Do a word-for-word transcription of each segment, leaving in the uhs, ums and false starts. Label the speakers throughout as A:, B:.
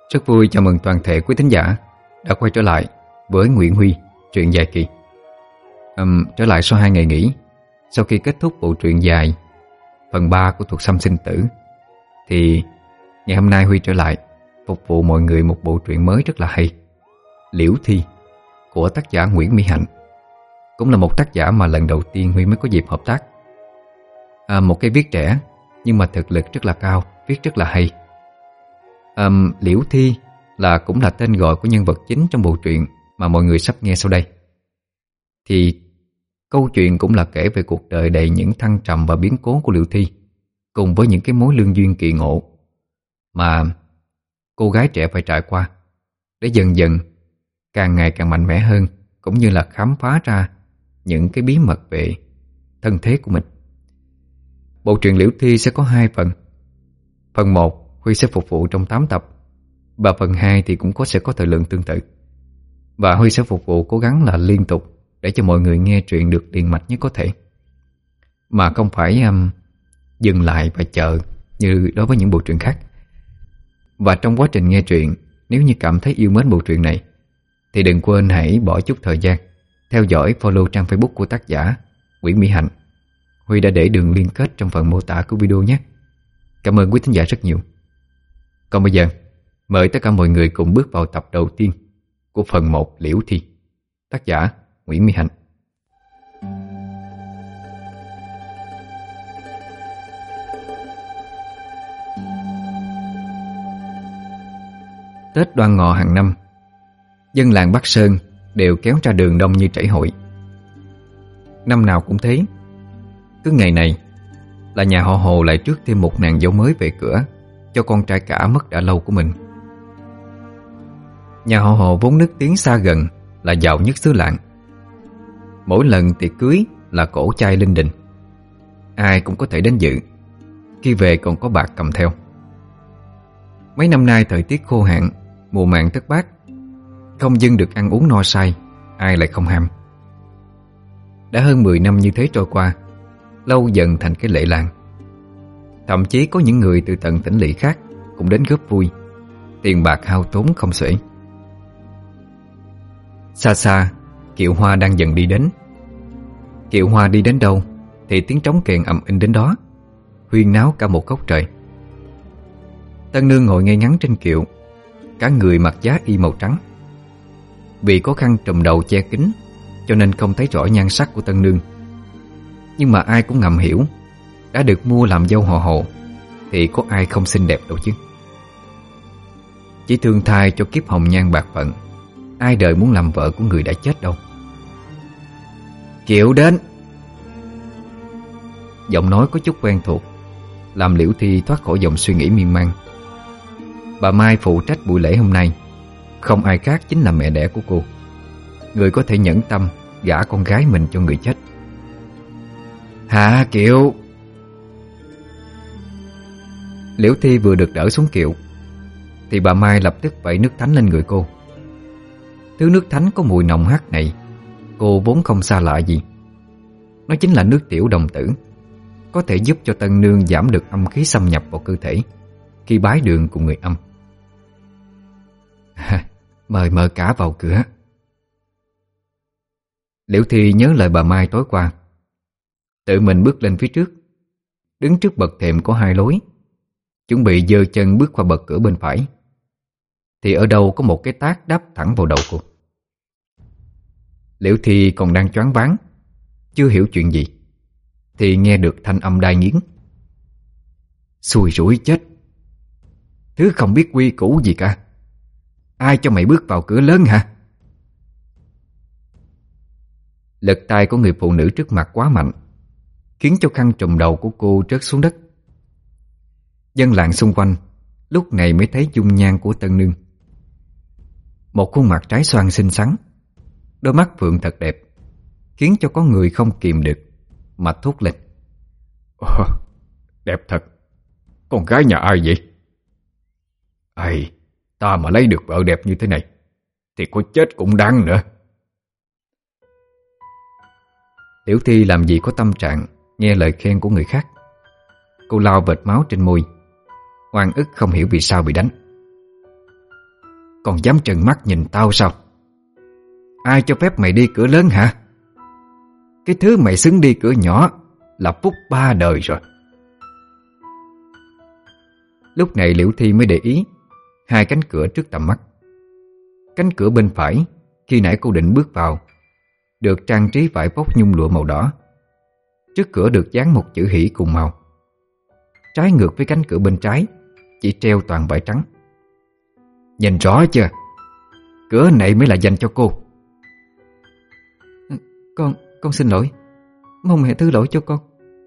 A: Rất vui chào mừng toàn thể quý thính giả đã quay trở lại với Nguyễn Huy, truyện dài kỳ. um, Trở lại sau hai ngày nghỉ, sau khi kết thúc bộ truyện dài phần ba của Thuật Xăm Sinh Tử, thì ngày hôm nay Huy trở lại phục vụ mọi người một bộ truyện mới rất là hay, Liễu Thi, của tác giả Nguyễn Mỹ Hạnh. Cũng là một tác giả mà lần đầu tiên Huy mới có dịp hợp tác. à, Một cái viết trẻ nhưng mà thực lực rất là cao, viết rất là hay. Um, Liễu Thi là cũng là tên gọi của nhân vật chính trong bộ truyện mà mọi người sắp nghe sau đây. Thì câu chuyện cũng là kể về cuộc đời đầy những thăng trầm và biến cố của Liễu Thi, cùng với những cái mối lương duyên kỳ ngộ mà cô gái trẻ phải trải qua, để dần dần càng ngày càng mạnh mẽ hơn, cũng như là khám phá ra những cái bí mật về thân thế của mình. Bộ truyện Liễu Thi sẽ có hai phần. Phần một Huy sẽ phục vụ trong tám tập, và phần hai thì cũng có sẽ có thời lượng tương tự. Và Huy sẽ phục vụ cố gắng là liên tục để cho mọi người nghe truyện được liền mạch nhất có thể, mà không phải um, dừng lại và chờ như đối với những bộ truyện khác. Và trong quá trình nghe truyện, nếu như cảm thấy yêu mến bộ truyện này thì đừng quên hãy bỏ chút thời gian theo dõi, follow trang Facebook của tác giả Nguyễn Mỹ Hạnh. Huy đã để đường liên kết trong phần mô tả của video nhé. Cảm ơn quý thính giả rất nhiều. Còn bây giờ, mời tất cả mọi người cùng bước vào tập đầu tiên của phần một Liễu Thi, tác giả Nguyễn Mỹ Hạnh. Tết Đoan Ngọ hàng năm, dân làng Bắc Sơn đều kéo ra đường đông như chảy hội. Năm nào cũng thế. Cứ ngày này là nhà họ Hồ lại rước thêm một nàng dâu mới về cửa cho con trai cả mất đã lâu của mình. Nhà họ Hồ vốn nức tiếng xa gần là giàu nhất xứ làng. Mỗi lần tiệc cưới là cổ chay linh đình, ai cũng có thể đến dự, khi về còn có bạc cầm theo. Mấy năm nay thời tiết khô hạn, mùa màng thất bát, không dưng được ăn uống no say, ai lại không ham. Đã hơn mười năm như thế trôi qua, lâu dần thành cái lệ làng. Thậm chí có những người từ tận tỉnh lỵ khác cũng đến góp vui, tiền bạc hao tốn không xuể. Xa xa, kiệu hoa đang dần đi đến. Kiệu hoa đi đến đâu thì tiếng trống kèn ầm inh đến đó, huyên náo cả một góc trời. Tân nương ngồi ngay ngắn trên kiệu, cả người mặc giá y màu trắng. Vì có khăn trùm đầu che kín cho nên không thấy rõ nhan sắc của tân nương. Nhưng mà ai cũng ngầm hiểu, đã được mua làm dâu họ Hồ thì có ai không xinh đẹp đâu chứ. Chỉ thương thai cho kiếp hồng nhan bạc phận, ai đời muốn làm vợ của người đã chết đâu. Kiệu đến. Giọng nói có chút quen thuộc làm Liễu Thi thoát khỏi dòng suy nghĩ miên man. Bà Mai phụ trách buổi lễ hôm nay, không ai khác chính là mẹ đẻ của cô, người có thể nhẫn tâm gả con gái mình cho người chết. Hạ kiệu. Liễu Thi vừa được đỡ xuống kiệu thì bà Mai lập tức vẩy nước thánh lên người cô. Thứ nước thánh có mùi nồng hắc này cô vốn không xa lạ gì. Nó chính là nước tiểu đồng tử, có thể giúp cho tân nương giảm được âm khí xâm nhập vào cơ thể khi bái đường cùng người âm. Mời mời cả vào cửa. Liễu Thi nhớ lời bà Mai tối qua, tự mình bước lên phía trước, đứng trước bậc thềm có hai lối, chuẩn bị giơ chân bước qua bậc cửa bên phải, thì ở đâu có một cái tát đáp thẳng vào đầu cô. Liễu Thi còn đang choáng váng, chưa hiểu chuyện gì, thì nghe được thanh âm đai nghiến. Xui rủi chết, thứ không biết quy củ gì cả, ai cho mày bước vào cửa lớn hả? Lực tay của người phụ nữ trước mặt quá mạnh, khiến cho khăn trùm đầu của cô rớt xuống đất. Dân làng xung quanh lúc này mới thấy dung nhan của tân nương. Một khuôn mặt trái xoan xinh xắn, đôi mắt phượng thật đẹp, khiến cho có người không kìm được mà thốt lên. Ồ, đẹp thật. Con gái nhà ai vậy? Ây, ta mà lấy được vợ đẹp như thế này thì có chết cũng đáng nữa. Liễu Thi làm gì có tâm trạng nghe lời khen của người khác. Cô lau vệt máu trên môi, oan ức không hiểu vì sao bị đánh. còn dám trừng mắt nhìn tao sao? Ai cho phép mày đi cửa lớn hả? Cái thứ mày xứng đi cửa nhỏ là phúc ba đời rồi. Lúc này Liễu Thi mới để ý hai cánh cửa trước tầm mắt. Cánh cửa bên phải, khi nãy cô định bước vào, được trang trí vải vóc nhung lụa màu đỏ. Trước cửa được dán một chữ hỷ cùng màu. Trái ngược với cánh cửa bên trái, chỉ treo toàn vải trắng. Nhìn rõ chưa? Cửa này mới là dành cho cô. Con, con xin lỗi. Mong mẹ thứ lỗi cho con.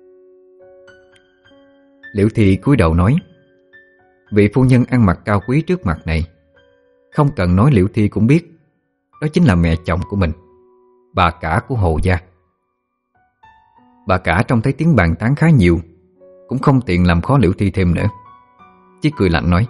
A: Liễu Thi cúi đầu nói. Vị phu nhân ăn mặc cao quý trước mặt này, không cần nói Liễu Thi cũng biết đó chính là mẹ chồng của mình, bà cả của Hồ gia. Bà cả trông thấy tiếng bàn tán khá nhiều, cũng không tiện làm khó Liễu Thi thêm nữa, chỉ cười lạnh nói.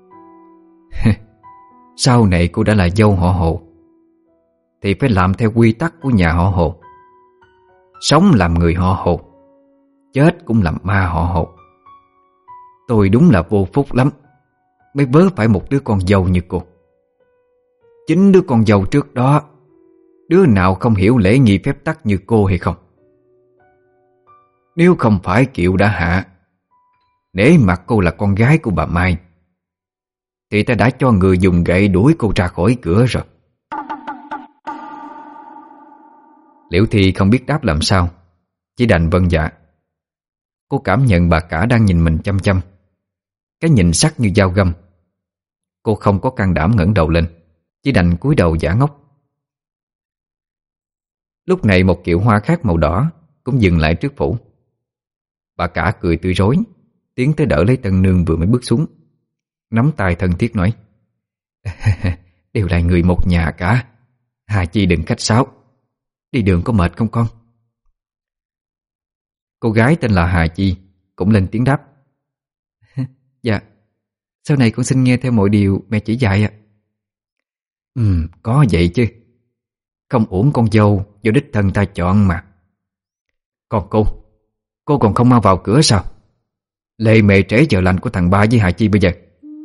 A: Sau này cô đã là dâu họ Hồ thì phải làm theo quy tắc của nhà họ Hồ. Sống làm người họ Hồ, chết cũng làm ma họ Hồ. Tôi đúng là vô phúc lắm mới vớ phải một đứa con dâu như cô. Chính đứa con dâu trước đó, đứa nào không hiểu lễ nghi phép tắc như cô hay không? Nếu không phải Kiệu đã hạ, nể mặt cô là con gái của bà Mai, thì ta đã cho người dùng gậy đuổi cô ra khỏi cửa rồi. Liễu Thi không biết đáp làm sao, chỉ đành vâng dạ. Cô cảm nhận bà cả đang nhìn mình chăm chăm, cái nhìn sắc như dao găm. Cô không có can đảm ngẩng đầu lên, chỉ đành cúi đầu giả ngốc. Lúc này một kiệu hoa khác màu đỏ cũng dừng lại trước phủ. Bà cả cười tươi rói, tiến tới đỡ lấy tân nương vừa mới bước xuống, nắm tay thân thiết nói. Đều là người một nhà cả, Hà Chi đừng khách sáo. Đi đường có mệt không con? Cô gái tên là Hà Chi cũng lên tiếng đáp. Dạ, sau này con xin nghe theo mọi điều mẹ chỉ dạy ạ. Ừ, có vậy chứ. Không uổng con dâu do đích thân ta chọn mà. Còn cô, cô còn không mau vào cửa sao? Lề mề trễ giờ lành của thằng ba với Hà Chi bây giờ.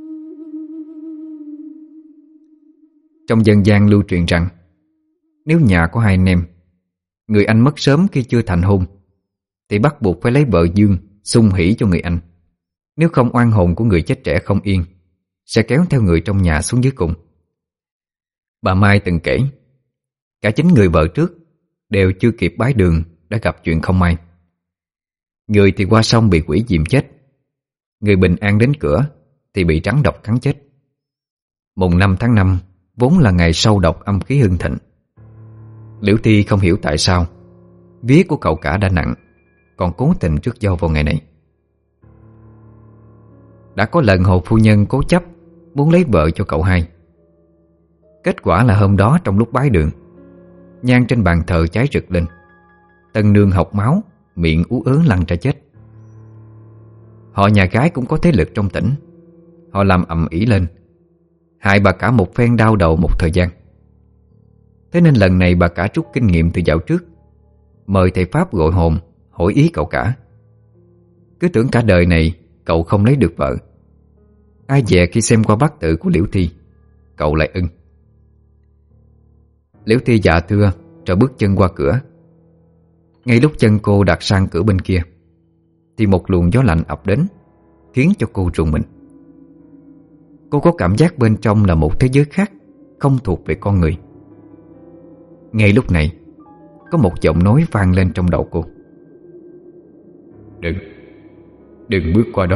A: Trong dân gian lưu truyền rằng, nếu nhà có hai anh em, người anh mất sớm khi chưa thành hôn, thì bắt buộc phải lấy vợ dương xung hỉ cho người anh. Nếu không, oan hồn của người chết trẻ không yên sẽ kéo theo người trong nhà xuống dưới cùng. Bà Mai từng kể, cả chính người vợ trước đều chưa kịp bái đường đã gặp chuyện không may. Người thì qua sông bị quỷ dìm chết, người bình an đến cửa thì bị rắn độc cắn chết. Mùng năm tháng năm vốn là ngày sâu độc âm khí hưng thịnh. Liễu Thi không hiểu tại sao vía của cậu cả đã nặng, còn cố tình rước dâu vào ngày này. Đã có lần Hồ phu nhân cố chấp muốn lấy vợ cho cậu hai. Kết quả là hôm đó trong lúc bái đường, nhang trên bàn thờ cháy rực lên, tân nương hộc máu, miệng ú ớ lăn ra chết. Họ nhà gái cũng có thế lực trong tỉnh, họ làm ầm ĩ lên, hại bà cả một phen đau đầu một thời gian. Thế nên lần này bà cả rút kinh nghiệm từ dạo trước, mời thầy Pháp gọi hồn hỏi ý cậu cả. Cứ tưởng cả đời này cậu không lấy được vợ, ai dè khi xem qua bát tự của Liễu Thi, cậu lại ưng. Liễu Thi dạ thưa rồi bước chân qua cửa. Ngay lúc chân cô đặt sang cửa bên kia thì một luồng gió lạnh ập đến, khiến cho cô rùng mình. Cô có cảm giác bên trong là một thế giới khác, không thuộc về con người. Ngay lúc này, có một giọng nói vang lên trong đầu cô. Đừng, đừng bước qua đó.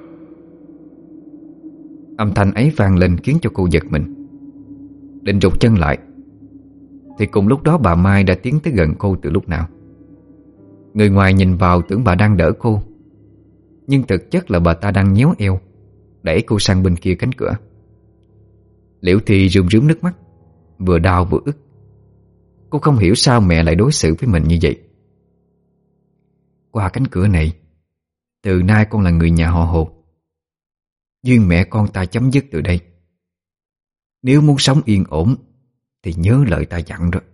A: Âm thanh ấy vang lên khiến cho cô giật mình. Định rụt chân lại thì cùng lúc đó bà Mai đã tiến tới gần cô từ lúc nào. Người ngoài nhìn vào tưởng bà đang đỡ cô, nhưng thực chất là bà ta đang nhéo eo đẩy cô sang bên kia cánh cửa. Liễu Thi rơm rớm nước mắt, vừa đau vừa ức. Cô không hiểu sao mẹ lại đối xử với mình như vậy. Qua cánh cửa này, từ nay con là người nhà họ Hồ. Duyên mẹ con ta chấm dứt từ đây. Nếu muốn sống yên ổn thì nhớ lời ta dặn rồi.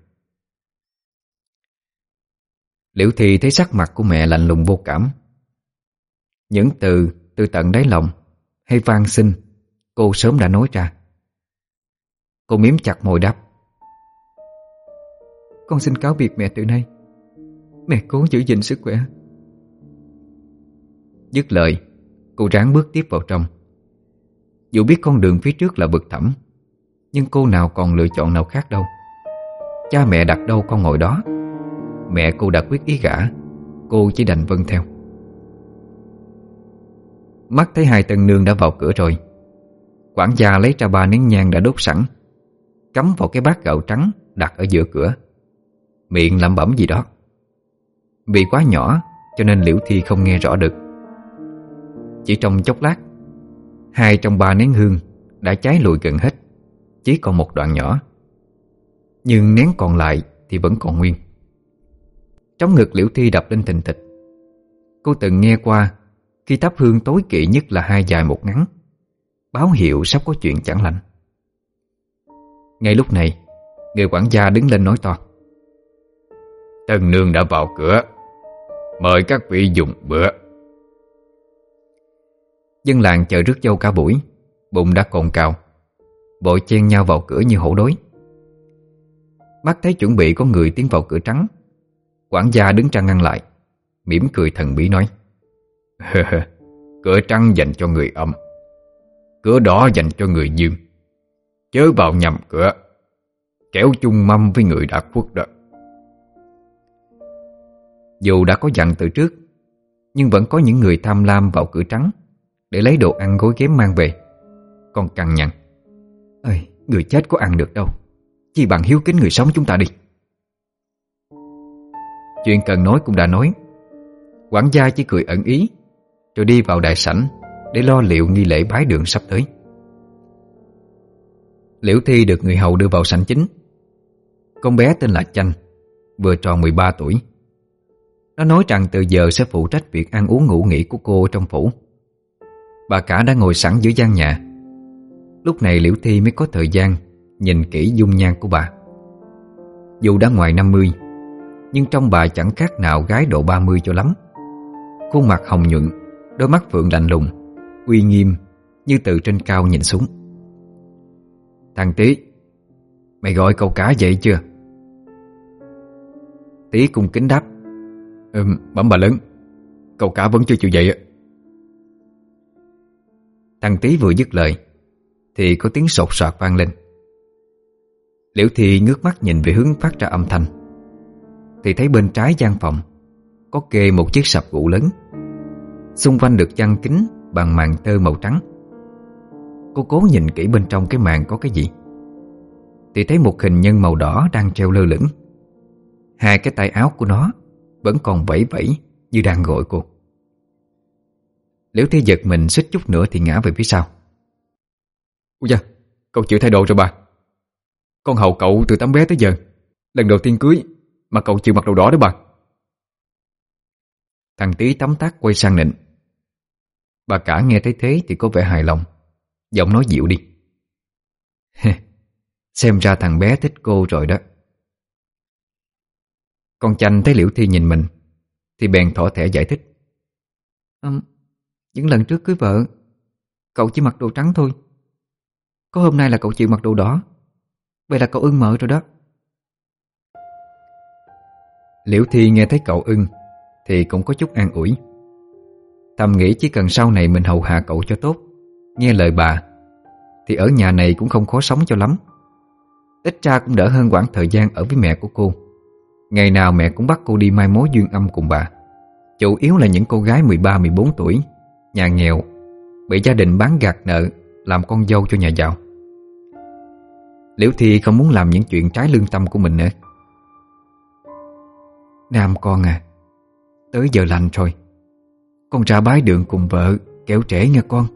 A: Liễu Thi thấy sắc mặt của mẹ lạnh lùng vô cảm. Những từ từ tận đáy lòng hay van xin cô sớm đã nói ra. Cô miếm chặt môi đáp: Con xin cáo biệt mẹ từ nay. Mẹ cố giữ gìn sức khỏe. Dứt lời, cô ráng bước tiếp vào trong. Dù biết con đường phía trước là vực thẳm, nhưng cô nào còn lựa chọn nào khác đâu. Cha mẹ đặt đâu con ngồi đó. Mẹ cô đã quyết ý gả, cô chỉ đành vâng theo. Mắt thấy hai tân nương đã vào cửa rồi, quản gia lấy ra ba nén nhang đã đốt sẵn, cắm vào cái bát gạo trắng đặt ở giữa cửa, miệng lẩm bẩm gì đó. Vì quá nhỏ cho nên Liễu Thi không nghe rõ được. Chỉ trong chốc lát, hai trong ba nén hương đã cháy lùi gần hết, chỉ còn một đoạn nhỏ. Nhưng nén còn lại thì vẫn còn nguyên. Trong ngực Liễu Thi đập lên thình thịch. Cô từng nghe qua, khi thắp hương tối kỵ nhất là hai dài một ngắn, báo hiệu sắp có chuyện chẳng lành. Ngay lúc này, người quản gia đứng lên nói to: Tân nương đã vào cửa, mời các vị dùng bữa. Dân làng chờ rước dâu cả buổi, bụng đã cồn cào, vội chen nhau vào cửa như hổ đói. Mắt thấy chuẩn bị có người tiến vào cửa trắng, quản gia đứng ra ngăn lại, mỉm cười thần bí nói: Cửa trắng dành cho người âm, cửa đỏ dành cho người dương. Chớ vào nhầm cửa, kéo chung mâm với người đã khuất đó. Dù đã có dặn từ trước, nhưng vẫn có những người tham lam vào cửa trắng để lấy đồ ăn gối ghém mang về. Còn cằn nhằn: Ơi, người chết có ăn được đâu, chỉ bằng hiếu kính người sống chúng ta đi. Chuyện cần nói cũng đã nói, quản gia chỉ cười ẩn ý, rồi đi vào đại sảnh để lo liệu nghi lễ bái đường sắp tới. Liễu Thi được người hầu đưa vào sảnh chính. Con bé tên là Chanh, vừa tròn mười ba tuổi. Nó nói rằng từ giờ sẽ phụ trách việc ăn uống ngủ nghỉ của cô trong phủ. Bà cả đã ngồi sẵn giữa gian nhà. Lúc này Liễu Thi mới có thời gian nhìn kỹ dung nhan của bà. Dù đã ngoài năm mươi, nhưng trong bà chẳng khác nào gái độ ba mươi cho lắm. Khuôn mặt hồng nhuận, đôi mắt phượng lạnh lùng, uy nghiêm như từ trên cao nhìn xuống. Thằng Tí, mày gọi cậu cả dậy chưa? Tí cung kính đáp: Ừm, bẩm bà lớn, cậu cả vẫn chưa chịu dậy ạ. Thằng Tí vừa dứt lời thì có tiếng sột soạt vang lên. Liễu Thi ngước mắt nhìn về hướng phát ra âm thanh, thì thấy bên trái gian phòng có kê một chiếc sập gỗ lớn, xung quanh được chăn kín bằng màn tơ màu trắng. Cô cố nhìn kỹ bên trong cái màn có cái gì, thì thấy một hình nhân màu đỏ đang treo lơ lửng. Hai cái tay áo của nó vẫn còn vẫy vẫy như đang gọi cô. Liễu Thi giật mình suýt chút nữa thì ngã về phía sau. Ôi da, cậu chịu thay đồ rồi bà. Con hầu cậu từ tấm bé tới giờ, lần đầu tiên cưới mà cậu chịu mặc đồ đỏ đó bà. Thằng Tí tấm tắc quay sang nịnh. Bà cả nghe thấy thế thì có vẻ hài lòng, giọng nói dịu đi: Xem ra thằng bé thích cô rồi đó. Con Chanh thấy Liễu Thi nhìn mình thì bèn thỏ thẻ giải thích: à, những lần trước cưới vợ, cậu chỉ mặc đồ trắng thôi. Có hôm nay là cậu chịu mặc đồ đỏ, vậy là cậu ưng mợ rồi đó. Liễu Thi nghe thấy cậu ưng thì cũng có chút an ủi. Thầm nghĩ chỉ cần sau này mình hầu hạ cậu cho tốt, nghe lời bà, thì ở nhà này cũng không khó sống cho lắm. Ít ra cũng đỡ hơn quãng thời gian ở với mẹ của cô. Ngày nào mẹ cũng bắt cô đi mai mối duyên âm cùng bà, chủ yếu là những cô gái mười ba mười bốn tuổi, nhà nghèo, bị gia đình bán gạt nợ làm con dâu cho nhà giàu. Liễu Thi không muốn làm những chuyện trái lương tâm của mình nữa. Nam con à, tới giờ lành rồi, con ra bái đường cùng vợ, kẻo trễ nghe con.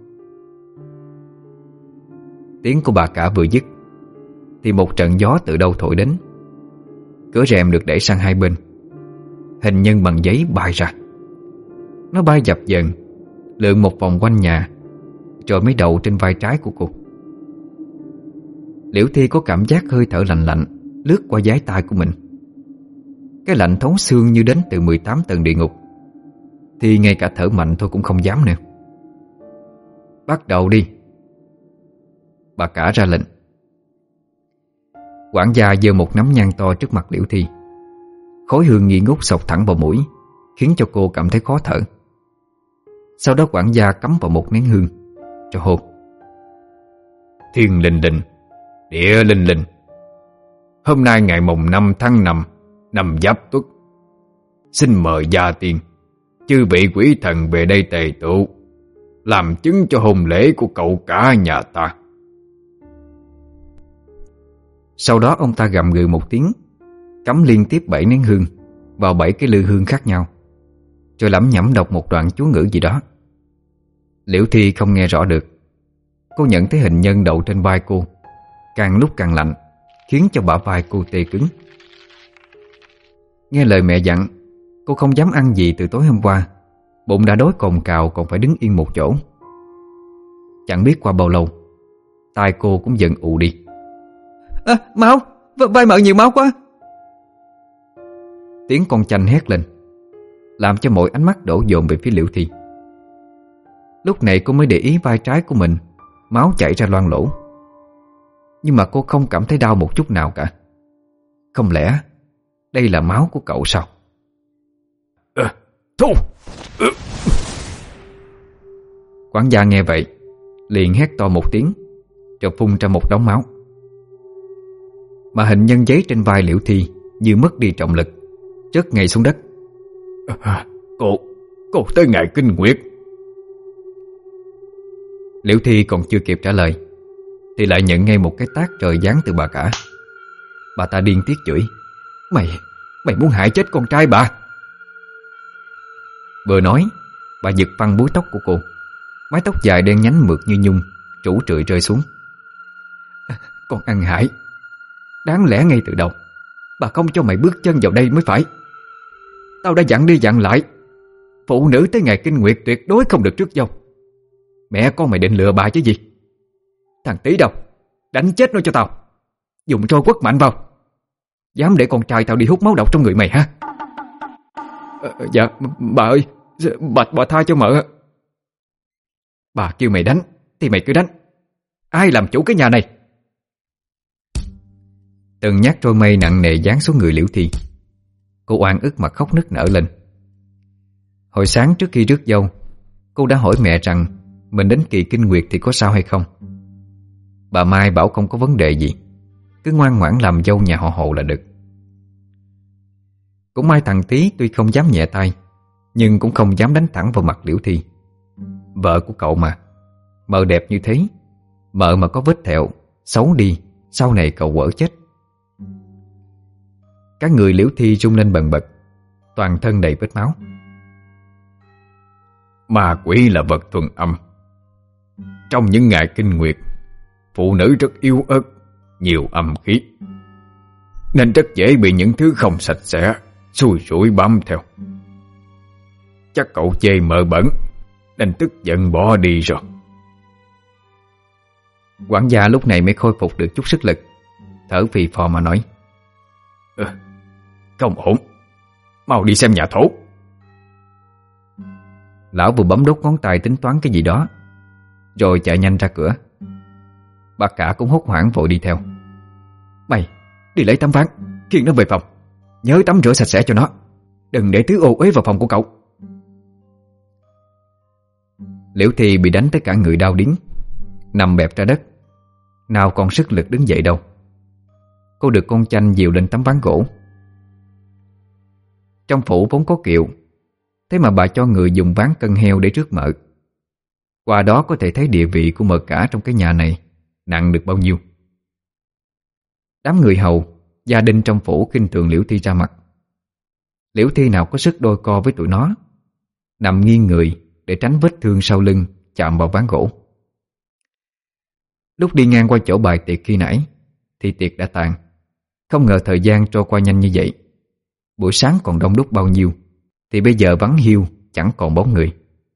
A: Tiếng của bà cả vừa dứt thì một trận gió từ đâu thổi đến. Cửa rèm được đẩy sang hai bên, hình nhân bằng giấy bay ra. Nó bay dập dờn, lượn một vòng quanh nhà, rồi mới đậu trên vai trái của cô. Liễu Thi có cảm giác hơi thở lạnh lạnh lướt qua dái tai của mình. Cái lạnh thấu xương như đến từ mười tám tầng địa ngục, thì ngay cả thở mạnh thôi cũng không dám nữa. Bắt đầu đi, bà cả ra lệnh. Quản gia giơ một nắm nhang to trước mặt Liễu Thi. Khói hương nghi ngút xộc thẳng vào mũi, khiến cho cô cảm thấy khó thở. Sau đó quản gia cắm vào một nén hương cho hôn. Thiên linh linh, địa linh linh, hôm nay ngày mùng năm tháng năm năm Giáp Tuất, xin mời gia tiên, chư vị quỷ thần về đây tề tụ, làm chứng cho hôn lễ của cậu cả nhà ta. Sau đó ông ta gầm gừ một tiếng, cắm liên tiếp bảy nén hương vào bảy cái lư hương khác nhau, rồi lẩm nhẩm đọc một đoạn chú ngữ gì đó. Liễu Thi không nghe rõ được. Cô nhận thấy hình nhân đậu trên vai cô càng lúc càng lạnh, khiến cho bả vai cô tê cứng. Nghe lời mẹ dặn, cô không dám ăn gì từ tối hôm qua. Bụng đã đói cồn cào còn phải đứng yên một chỗ. Chẳng biết qua bao lâu, tai cô cũng dần ù đi. À, máu, vai mợ nhiều máu quá. Tiếng con chanh hét lên, làm cho mọi ánh mắt đổ dồn về phía Liễu Thi. Lúc này cô mới để ý vai trái của mình máu chảy ra loang lỗ. Nhưng mà cô không cảm thấy đau một chút nào cả. Không lẽ đây là máu của cậu sao? À, Thu! À. Quản gia nghe vậy liền hét to một tiếng, rồi phun ra một đống máu. Mà hình nhân giấy trên vai Liễu Thi như mất đi trọng lực, rớt ngay xuống đất. À, cô, cô tới ngày kinh nguyệt. Liễu Thi còn chưa kịp trả lời thì lại nhận ngay một cái tát trời giáng từ bà cả. Bà ta điên tiết chửi: Mày, mày muốn hại chết con trai bà. Vừa nói, bà giật phăng búi tóc của cô. Mái tóc dài đen nhánh mượt như nhung trũ trượi rơi xuống. À, con ăn hại, đáng lẽ ngay từ đầu bà không cho mày bước chân vào đây mới phải. Tao đã dặn đi dặn lại, phụ nữ tới ngày kinh nguyệt tuyệt đối không được rước dâu. Mẹ con mày định lừa bà chứ gì? Thằng tí đâu, đánh chết nó cho tao. Dùng roi quất mạnh vào. Dám để con trai tao đi hút máu độc trong người mày hả? À, dạ bà ơi, bà, bà tha cho mợ. Bà kêu mày đánh thì mày cứ đánh. Ai làm chủ cái nhà này? Từng nhát trôi mây nặng nề giáng xuống người Liễu Thi. Cô oan ức mà khóc nức nở lên. Hồi sáng trước khi rước dâu, cô đã hỏi mẹ rằng mình đến kỳ kinh nguyệt thì có sao hay không. Bà Mai bảo không có vấn đề gì, cứ ngoan ngoãn làm dâu nhà họ Hồ là được. Cũng may thằng Tí tuy không dám nhẹ tay, nhưng cũng không dám đánh thẳng vào mặt Liễu Thi. Vợ của cậu mà, mợ đẹp như thế, mợ mà có vết thẹo xấu đi, sau này cậu quở chết. Các người Liễu Thi rung lên bần bật, toàn thân đầy vết máu. Ma quỷ là vật thuần âm. Trong những ngày kinh nguyệt, phụ nữ rất yếu ớt, nhiều âm khí, nên rất dễ bị những thứ không sạch sẽ xui rủi bám theo. Chắc cậu chê mợ bẩn nên tức giận bỏ đi rồi. Quản gia lúc này mới khôi phục được chút sức lực, thở phì phò mà nói: ừ, không ổn, mau đi xem nhà thổ. Lão vừa bấm đốt ngón tay tính toán cái gì đó, rồi chạy nhanh ra cửa. Bà cả cũng hốt hoảng vội đi theo. Mày đi lấy tấm ván, khiêng nó về phòng, nhớ tắm rửa sạch sẽ cho nó, đừng để thứ ô uế vào phòng của cậu. Liễu Thi bị đánh tới cả người đau điếng, nằm bẹp ra đất, nào còn sức lực đứng dậy đâu. Cô được con chanh dìu lên tấm ván gỗ. Trong phủ vốn có kiệu, thế mà bà cho người dùng ván cân heo để rước mợ. Qua đó có thể thấy địa vị của mợ cả trong cái nhà này nặng được bao nhiêu. Đám người hầu, gia đình trong phủ khinh thường Liễu Thi ra mặt. Liễu Thi nào có sức đôi co với tụi nó, nằm nghiêng người để tránh vết thương sau lưng chạm vào ván gỗ. Lúc đi ngang qua chỗ bài tiệc khi nãy thì tiệc đã tàn. Không ngờ thời gian trôi qua nhanh như vậy. Buổi sáng còn đông đúc bao nhiêu thì bây giờ vắng hiu, chẳng còn bóng người.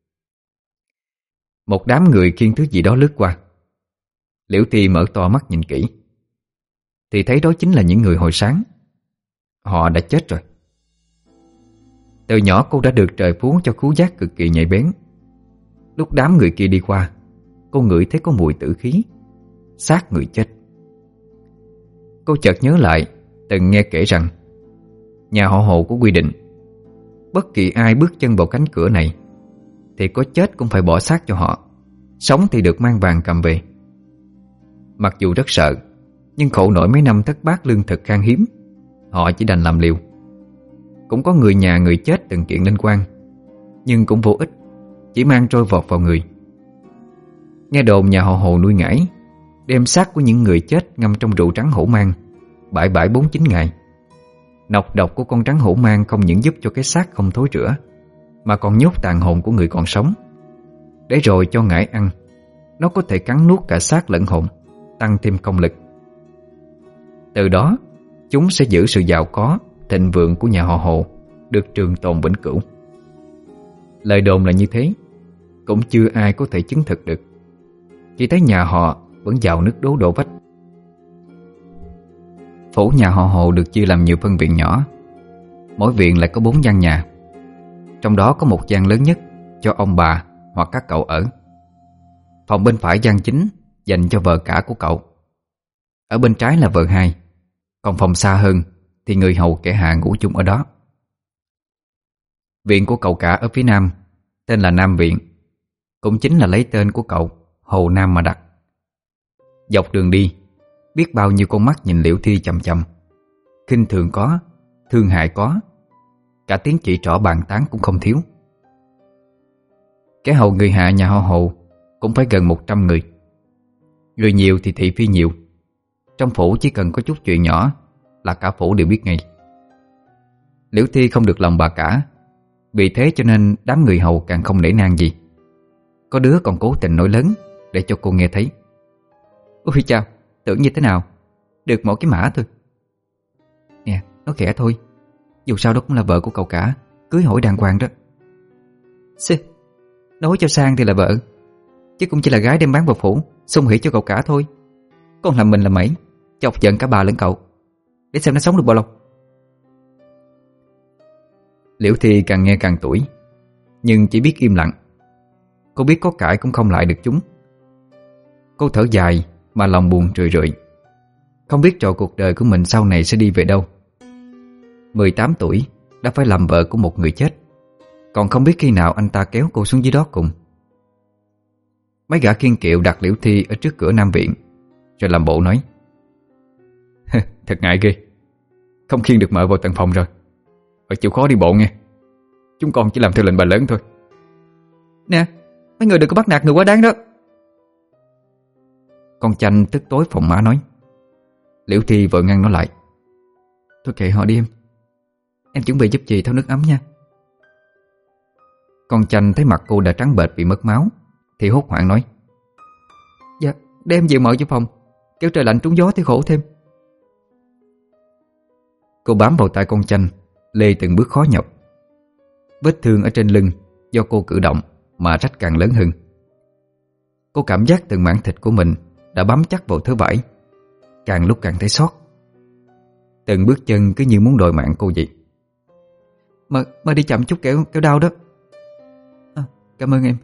A: Một đám người khiêng thứ gì đó lướt qua. Liễu Thi mở to mắt nhìn kỹ thì thấy đó chính là những người hồi sáng. Họ đã chết rồi. Từ nhỏ cô đã được trời phú cho khứu giác cực kỳ nhạy bén. Lúc đám người kia đi qua, cô ngửi thấy có mùi tử khí, xác người chết. Cô chợt nhớ lại từng nghe kể rằng nhà họ Hồ có quy định bất kỳ ai bước chân vào cánh cửa này thì có chết cũng phải bỏ xác cho họ, sống thì được mang vàng cầm về. Mặc dù rất sợ, nhưng khổ nổi mấy năm thất bát lương thực khan hiếm, họ chỉ đành làm liều. Cũng có người nhà người chết từng kiện lên quan, nhưng cũng vô ích, chỉ mang trôi vọt vào người. Nghe đồn nhà họ Hồ nuôi ngải, đem xác của những người chết ngâm trong rượu trắng hổ mang, bãi bãi bốn chín ngày. Nọc độc của con trắng hổ mang không những giúp cho cái xác không thối rữa, mà còn nhốt tàn hồn của người còn sống. Để rồi cho ngải ăn, nó có thể cắn nuốt cả xác lẫn hồn, tăng thêm công lực. Từ đó, chúng sẽ giữ sự giàu có, thịnh vượng của nhà họ Hồ được trường tồn vĩnh cửu. Lời đồn là như thế, cũng chưa ai có thể chứng thực được. Chỉ thấy nhà họ vẫn giàu nứt đố đổ vách. Phủ nhà họ Hồ được chia làm nhiều phân viện nhỏ. Mỗi viện lại có bốn gian nhà. Trong đó có một gian lớn nhất cho ông bà hoặc các cậu ở. Phòng bên phải gian chính dành cho vợ cả của cậu. Ở bên trái là vợ hai. Còn phòng xa hơn thì người hầu kẻ hạ ngủ chung ở đó. Viện của cậu cả ở phía nam tên là Nam Viện, cũng chính là lấy tên của cậu Hồ Nam mà đặt. Dọc đường đi, biết bao nhiêu con mắt nhìn Liễu Thi chằm chằm. Khinh thường có, thương hại có, cả tiếng chỉ trỏ bàn tán cũng không thiếu. Kẻ hầu người hạ nhà họ Hồ cũng phải gần một trăm người. Người nhiều thì thị phi nhiều. Trong phủ chỉ cần có chút chuyện nhỏ là cả phủ đều biết ngay. Liễu Thi không được lòng bà cả, vì thế cho nên đám người hầu càng không nể nang gì. Có đứa còn cố tình nói lớn để cho cô nghe thấy. Ôi chao, tưởng như thế nào, được một cái mã thôi. Nè, nó khẽ thôi, dù sao đó cũng là vợ của cậu cả, cưới hỏi đàng hoàng đó. Xê, nói cho sang thì là vợ, chứ cũng chỉ là gái đem bán vào phủ, xung hỉ cho cậu cả thôi. Con làm mình là mẩy, chọc giận cả bà lẫn cậu, để xem nó sống được bao lâu. Liễu Thi càng nghe càng tủi, nhưng chỉ biết im lặng. Cô biết có cãi cũng không lại được chúng. Cô thở dài mà lòng buồn rười rượi, không biết trò cuộc đời của mình sau này sẽ đi về đâu. mười tám tuổi đã phải làm vợ của một người chết, còn không biết khi nào anh ta kéo cô xuống dưới đó cùng. Mấy gã khiêng kiệu đặt Liễu Thi ở trước cửa Nam Viện, rồi làm bộ nói: Thật ngại ghê, không khiêng được mợ vào tận phòng rồi. Phải chịu khó đi bộ nghe, chúng con chỉ làm theo lệnh bà lớn thôi. Nè, mấy người đừng có bắt nạt người quá đáng đó. Con Chanh tức tối phòng má nói. Liễu Thi vội ngăn nó lại. Thôi kệ họ đi em, em chuẩn bị giúp chị tháo nước ấm nha. Con Chanh thấy mặt cô đã trắng bệch vì mất máu thì hốt hoảng nói: Dạ, đem về mở cho phòng, kéo trời lạnh trúng gió thì khổ thêm. Cô bám vào tay con Chanh, lê từng bước khó nhọc. Vết thương ở trên lưng do cô cử động mà rách càng lớn hơn. Cô cảm giác từng mảng thịt của mình đã bám chắc vào thớ vải, càng lúc càng thấy xót. Từng bước chân cứ như muốn đòi mạng cô vậy. Mà, mà đi chậm chút kéo, kéo đau đó. À, cảm ơn em.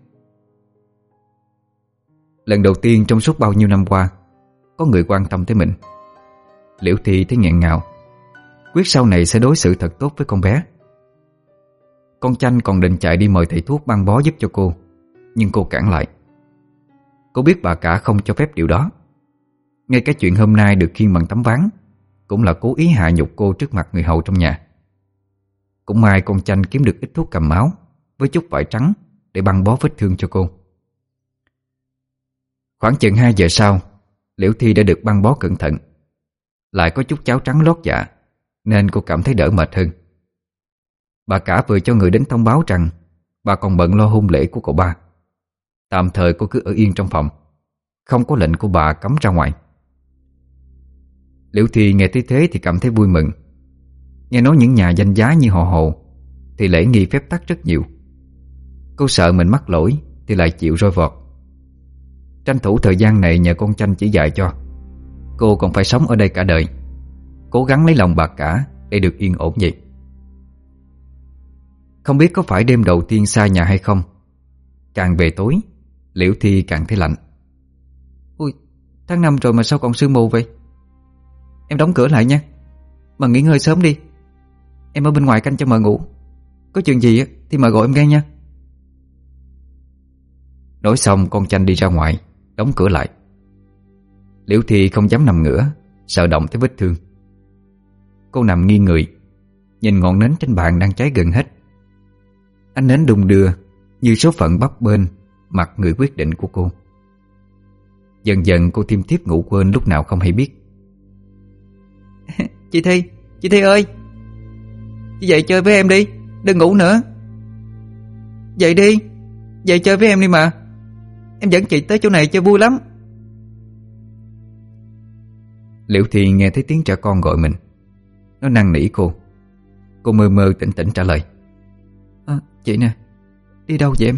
A: Lần đầu tiên trong suốt bao nhiêu năm qua có người quan tâm tới mình. Liễu Thi thấy nghẹn ngào, quyết sau này sẽ đối xử thật tốt với con bé. Con Chanh còn định chạy đi mời thầy thuốc băng bó giúp cho cô, nhưng cô cản lại. Cô biết bà cả không cho phép điều đó. Ngay cái chuyện hôm nay được khiêng bằng tấm ván cũng là cố ý hạ nhục cô trước mặt người hầu trong nhà. Cũng may con Chanh kiếm được ít thuốc cầm máu với chút vải trắng để băng bó vết thương cho cô. Khoảng chừng hai giờ sau, Liễu Thi đã được băng bó cẩn thận. Lại có chút cháo trắng lót dạ, nên cô cảm thấy đỡ mệt hơn. Bà cả vừa cho người đến thông báo rằng bà còn bận lo hôn lễ của cậu ba. Tạm thời cô cứ ở yên trong phòng, không có lệnh của bà cấm ra ngoài. Liễu Thi nghe thấy thế thì cảm thấy vui mừng. Nghe nói những nhà danh giá như họ Hồ thì lễ nghi phép tắc rất nhiều. Cô sợ mình mắc lỗi thì lại chịu roi vọt. Tranh thủ thời gian này nhờ con Chanh chỉ dạy cho, cô còn phải sống ở đây cả đời, cố gắng lấy lòng bà cả để được yên ổn vậy. Không biết có phải đêm đầu tiên xa nhà hay không, càng về tối Liễu Thi càng thấy lạnh. Ui, tháng năm rồi mà sao còn sương mù vậy? em đóng cửa lại nha. Mà nghỉ ngơi sớm đi. Em ở bên ngoài canh cho mợ ngủ. Có chuyện gì thì mợ gọi em nghe nha. Nói xong con Chanh đi ra ngoài, đóng cửa lại. Liễu Thi không dám nằm ngửa, sợ động tới vết thương. Cô nằm nghiêng người, nhìn ngọn nến trên bàn đang cháy gần hết. Ánh nến đung đưa như số phận bấp bênh mặc người quyết định của cô. Dần dần cô thiêm thiếp ngủ quên lúc nào không hay biết. Chị Thi, chị Thi ơi, chị dậy chơi với em đi, đừng ngủ nữa. Dậy đi, dậy chơi với em đi mà. Em dẫn chị tới chỗ này chơi vui lắm. Liễu Thi nghe thấy tiếng trẻ con gọi mình. Nó năn nỉ cô. Cô mơ mơ tỉnh tỉnh trả lời: à, chị nè, đi đâu vậy em?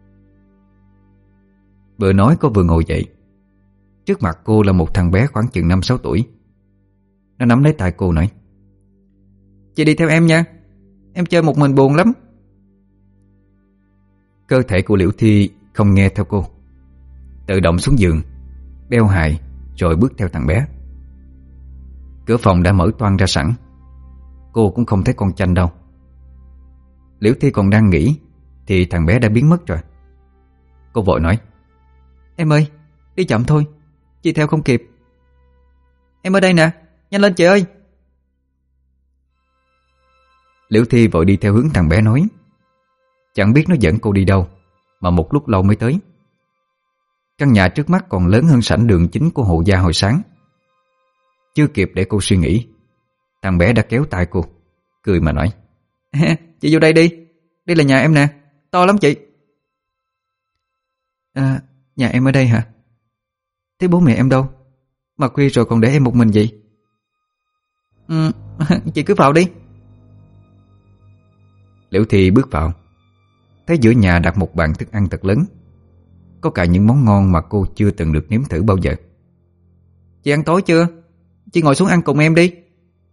A: Vừa nói cô vừa ngồi dậy. Trước mặt cô là một thằng bé khoảng chừng năm sáu tuổi. Nó nắm lấy tay cô nói: chị đi theo em nha, em chơi một mình buồn lắm. Cơ thể của Liễu Thi không nghe theo cô, tự động xuống giường, đeo hài rồi bước theo thằng bé. Cửa phòng đã mở toang ra sẵn. Cô cũng không thấy con Chanh đâu. Liễu Thi còn đang nghĩ thì thằng bé đã biến mất rồi. Cô vội nói: em ơi, đi chậm thôi, chị theo không kịp. Em ở đây nè, nhanh lên chị ơi. Liễu Thi vội đi theo hướng thằng bé nói. Chẳng biết nó dẫn cô đi đâu mà một lúc lâu mới tới. Căn nhà trước mắt còn lớn hơn sảnh đường chính của Hồ gia hồi sáng. Chưa kịp để cô suy nghĩ, thằng bé đã kéo tay cô, cười mà nói: chị vô đây đi, đây là nhà em nè, to lắm chị. À, nhà em ở đây hả? Thế bố mẹ em đâu? Mà khuya rồi còn để em một mình vậy? Ừ, chị cứ vào đi. Liễu Thi bước vào, thấy giữa nhà đặt một bàn thức ăn thật lớn, có cả những món ngon mà cô chưa từng được nếm thử bao giờ. Chị ăn tối chưa? Chị ngồi xuống ăn cùng em đi.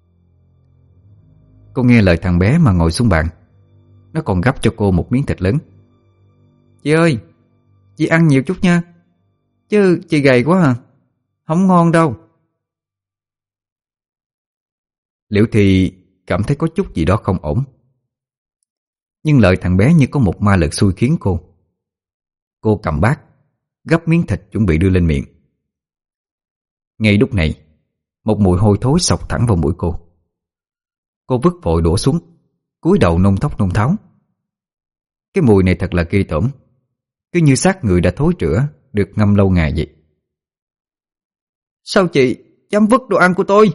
A: Cô nghe lời thằng bé mà ngồi xuống bàn. Nó còn gắp cho cô một miếng thịt lớn. Chị ơi, chị ăn nhiều chút nha, chứ chị gầy quá à, không ngon đâu. Liễu Thi cảm thấy có chút gì đó không ổn. Nhưng lời thằng bé như có một ma lực xui khiến cô. Cô cầm bát, gắp miếng thịt chuẩn bị đưa lên miệng. Ngay lúc này, một mùi hôi thối xộc thẳng vào mũi cô. Cô vứt vội đổ xuống, cúi đầu nôn thốc nôn tháo. Cái mùi này thật là ghê tởm, cứ như xác người đã thối rữa, được ngâm lâu ngày vậy. Sao chị dám vứt đồ ăn của tôi?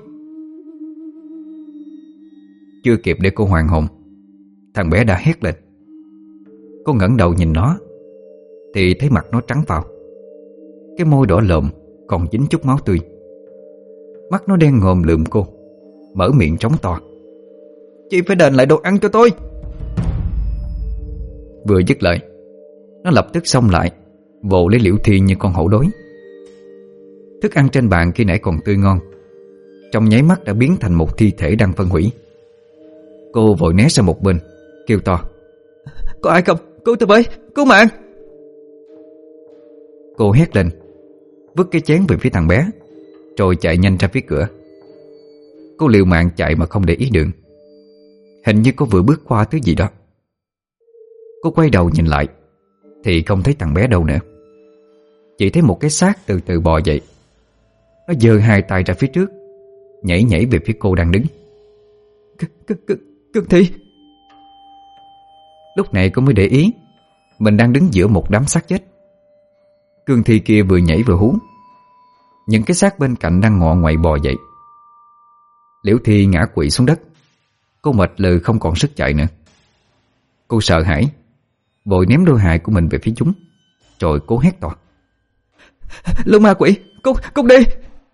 A: Chưa kịp để cô hoàn hồn, thằng bé đã hét lên. Cô ngẩng đầu nhìn nó thì thấy mặt nó trắng phao, cái môi đỏ lợm còn dính chút máu tươi. Mắt nó đen ngòm lườm cô, mở miệng trống to: chị phải đền lại đồ ăn cho tôi. Vừa dứt lời, nó lập tức xông lại, vồ lấy Liễu Thi như con hổ đói. Thức ăn trên bàn khi nãy còn tươi ngon, trong nháy mắt đã biến thành một thi thể đang phân hủy. Cô vội né sang một bên, kêu to: có ai không? Cứu tôi với, cứu mạng! Cô hét lên, vứt cái chén về phía thằng bé, rồi chạy nhanh ra phía cửa. Cô liều mạng chạy mà không để ý đường. Hình như cô vừa bước qua thứ gì đó. Cô quay đầu nhìn lại thì không thấy thằng bé đâu nữa. Chỉ thấy một cái xác từ từ bò dậy. Nó giơ hai tay ra phía trước, nhảy nhảy về phía cô đang đứng. Cương Thi! Lúc này cô mới để ý mình đang đứng giữa một đám xác chết. Cương Thi kia vừa nhảy vừa hú. Những cái xác bên cạnh đang ngọ ngoậy bò dậy. Liễu Thi ngã quỵ xuống đất. Cô mệt lừ không còn sức chạy nữa. Cô sợ hãi, vội ném đôi hài của mình về phía chúng, rồi cố hét to: Lũ ma quỷ, cút, cút đi!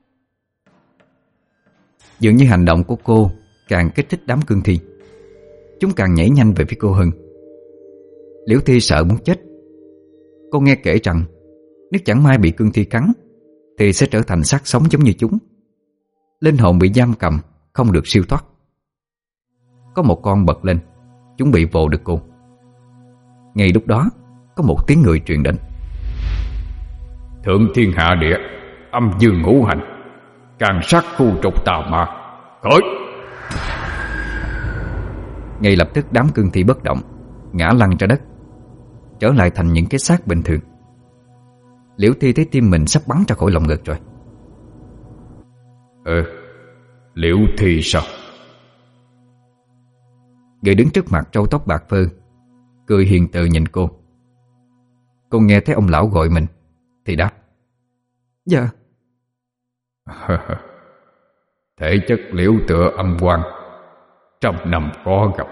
A: Dường như hành động của cô càng kích thích đám cương thi. Chúng càng nhảy nhanh về phía cô hơn. Liễu Thi sợ muốn chết. Cô nghe kể rằng nếu chẳng may bị cương thi cắn thì sẽ trở thành xác sống giống như chúng. Linh hồn bị giam cầm, không được siêu thoát. Có một con bật lên, chúng bị vồ được cô. Ngay lúc đó có một tiếng người truyền đến:
B: Thượng thiên hạ địa, âm dương ngũ hành, Càng sát khu trục tà ma. Khởi!
A: Ngay lập tức đám cương thi bất động, ngã lăn ra đất, trở lại thành những cái xác bình thường. Liễu Thi thấy tim mình sắp bắn ra khỏi lồng ngực rồi.
B: Ừ, Liễu Thi sao?
A: Người đứng trước mặt râu tóc bạc phơ cười hiền từ nhìn cô. Cô nghe thấy ông lão gọi mình thì đáp: Dạ.
B: Thể chất Liễu tựa âm quan, trăm năm khó gặp.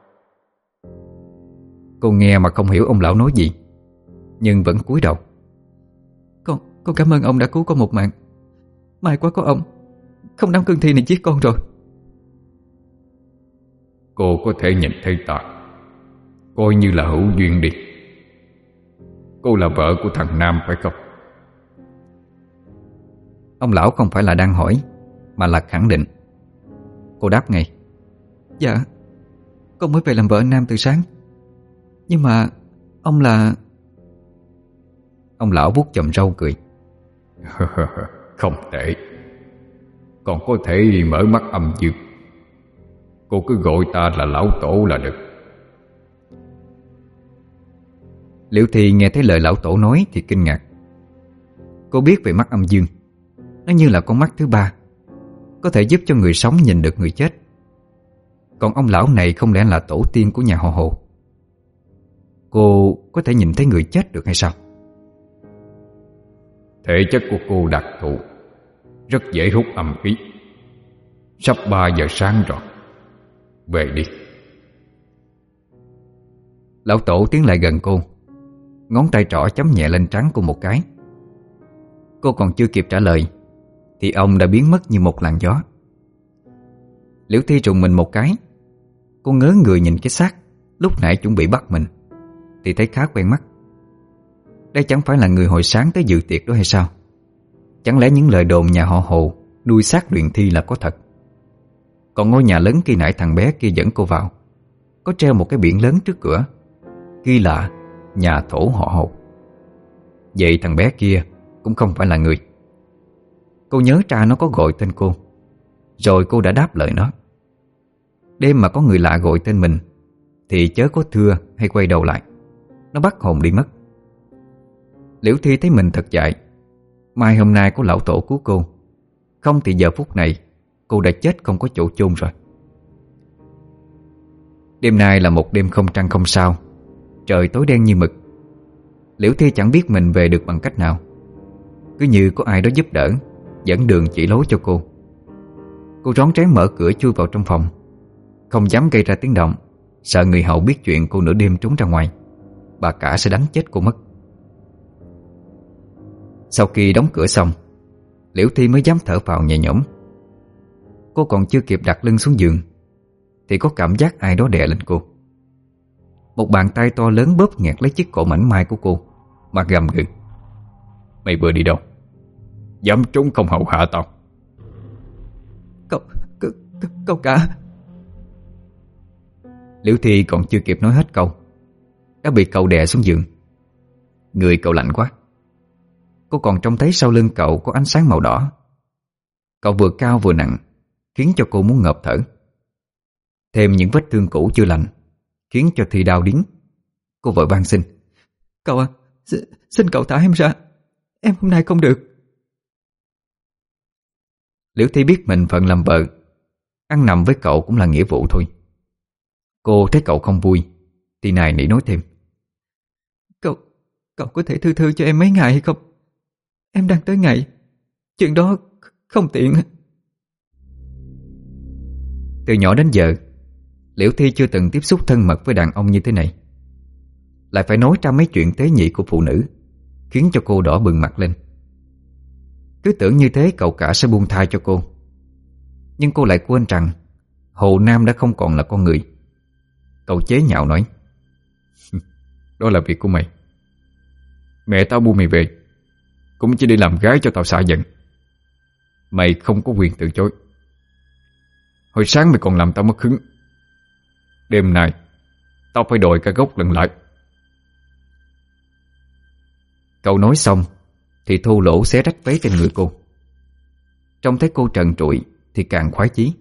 A: Cô nghe mà không hiểu ông lão nói gì, nhưng vẫn cúi đầu. Con, con cảm ơn ông đã cứu con một mạng. May quá có ông, không đám cương thi này giết con rồi.
B: Cô có thể nhìn thấy ta, coi như là hữu duyên đi. Cô là vợ của thằng Nam phải không?
A: Ông lão không phải là đang hỏi, mà là khẳng định. Cô đáp ngay: Dạ, con mới về làm vợ anh Nam từ sáng. Nhưng mà ông là... Ông lão vuốt chòm râu cười.
B: Không tệ. Còn có thể mở mắt âm dương. Cô cứ gọi ta là lão tổ là được.
A: Liễu Thi nghe thấy lời lão tổ nói thì kinh ngạc. Cô biết về mắt âm dương, nó như là con mắt thứ ba, có thể giúp cho người sống nhìn được người chết. Còn ông lão này không lẽ là tổ tiên của nhà họ Hồ? Cô có thể nhìn thấy người chết được hay sao?
B: Thể chất của cô đặc thù, rất dễ hút âm khí. Sắp ba giờ sáng rồi, về đi.
A: Lão tổ tiến lại gần cô, ngón tay trỏ chấm nhẹ lên trán cô một cái. Cô còn chưa kịp trả lời thì ông đã biến mất như một làn gió. Liễu Thi trùng mình một cái. Cô ngớ người nhìn cái xác lúc nãy chuẩn bị bắt mình thì thấy khá quen mắt. Đây chẳng phải là người hồi sáng tới dự tiệc đó hay sao? Chẳng lẽ những lời đồn nhà họ Hồ nuôi xác luyện thi là có thật? Còn ngôi nhà lớn khi nãy thằng bé kia dẫn cô vào có treo một cái biển lớn trước cửa, ghi là nhà thổ họ Hồ. Vậy thằng bé kia cũng không phải là người. Cô nhớ ra nó có gọi tên cô, rồi cô đã đáp lời nó. Đêm mà có người lạ gọi tên mình thì chớ có thưa hay quay đầu lại, nó bắt hồn đi mất. Liễu Thi thấy mình thật dại. Mai hôm nay có lão tổ cứu cô, không thì giờ phút này cô đã chết không có chỗ chôn rồi. Đêm nay là một đêm không trăng không sao, trời tối đen như mực. Liễu Thi chẳng biết mình về được bằng cách nào. Cứ như có ai đó giúp đỡ, dẫn đường chỉ lối cho cô. Cô rón rén mở cửa chui vào trong phòng, không dám gây ra tiếng động, sợ người hầu biết chuyện cô nửa đêm trốn ra ngoài, bà cả sẽ đánh chết cô mất. Sau khi đóng cửa xong, Liễu Thi mới dám thở phào nhẹ nhõm. Cô còn chưa kịp đặt lưng xuống giường thì có cảm giác ai đó đè lên cô. Một bàn tay to lớn bóp nghẹt lấy chiếc cổ mảnh mai của cô mà gầm gừ: Mày vừa đi đâu? Dám trốn không hậu hạ tao? Cậu, cậu, cậu cả. Liễu Thi còn chưa kịp nói hết câu đã bị cậu đè xuống giường. Người cậu lạnh quá. Cô còn trông thấy sau lưng cậu có ánh sáng màu đỏ. Cậu vừa cao vừa nặng, khiến cho cô muốn ngộp thở. Thêm những vết thương cũ chưa lành khiến cho Thi đau điếng. Cô vội van xin: Cậu à, xin, xin cậu thả em ra, em hôm nay không được. Liễu Thi biết mình phận làm vợ, ăn nằm với cậu cũng là nghĩa vụ thôi. Cô thấy cậu không vui thì nài nỉ nói thêm: Cậu, cậu có thể thư thư cho em mấy ngày hay không? Em đang tới ngày, chuyện đó không tiện. Từ nhỏ đến giờ, Liễu Thi chưa từng tiếp xúc thân mật với đàn ông như thế này. Lại phải nói ra mấy chuyện tế nhị của phụ nữ, khiến cho cô đỏ bừng mặt lên. Cứ tưởng như thế cậu cả sẽ buông tha cho cô. Nhưng cô lại quên rằng Hồ Nam đã không còn là con người. Cậu chế nhạo nói:
B: Đó là việc của mày. Mẹ tao buông mày về cũng chỉ để làm gái cho tao xả giận. Mày không có quyền từ chối. Hồi sáng mày còn làm tao mất hứng. Đêm nay tao phải đòi cả gốc lẫn lại.
A: Cậu nói xong thì thô lỗ xé rách váy trên người cô. Trông thấy cô trần trụi thì càng khoái chí.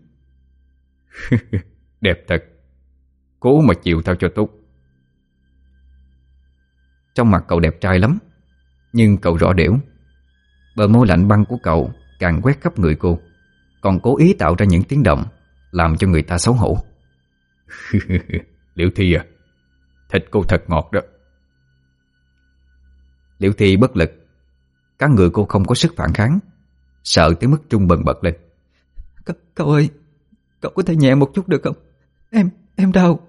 B: Đẹp thật, cố mà chịu tao cho tốt.
A: Trong mặt cậu đẹp trai lắm, nhưng cậu rõ đểu. Bờ môi lạnh băng của cậu càng quét khắp người cô, còn cố ý tạo ra những tiếng động làm cho người ta xấu hổ.
B: Liễu Thi à, thịt cô thật ngọt đó.
A: Liễu Thi bất lực. Cả người cô không có sức phản kháng, sợ tới mức trung bần bật lên. C Cậu ơi, cậu có thể nhẹ một chút được không? Em, em đau.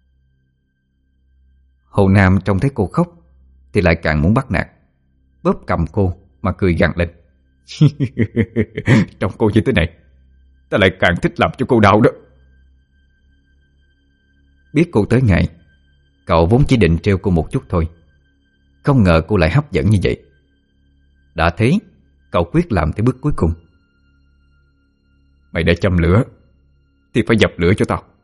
A: Hồ Nam trông thấy cô khóc thì lại càng muốn bắt nạt, bóp cầm cô mà cười gằn lên.
B: Trông cô như thế này, ta lại càng thích làm cho cô đau đó.
A: Biết cô tới ngày, cậu vốn chỉ định trêu cô một chút thôi, không ngờ cô lại hấp dẫn như vậy. Đã thế, cậu quyết làm tới bước cuối cùng.
B: Mày đã châm lửa thì phải dập lửa cho tao.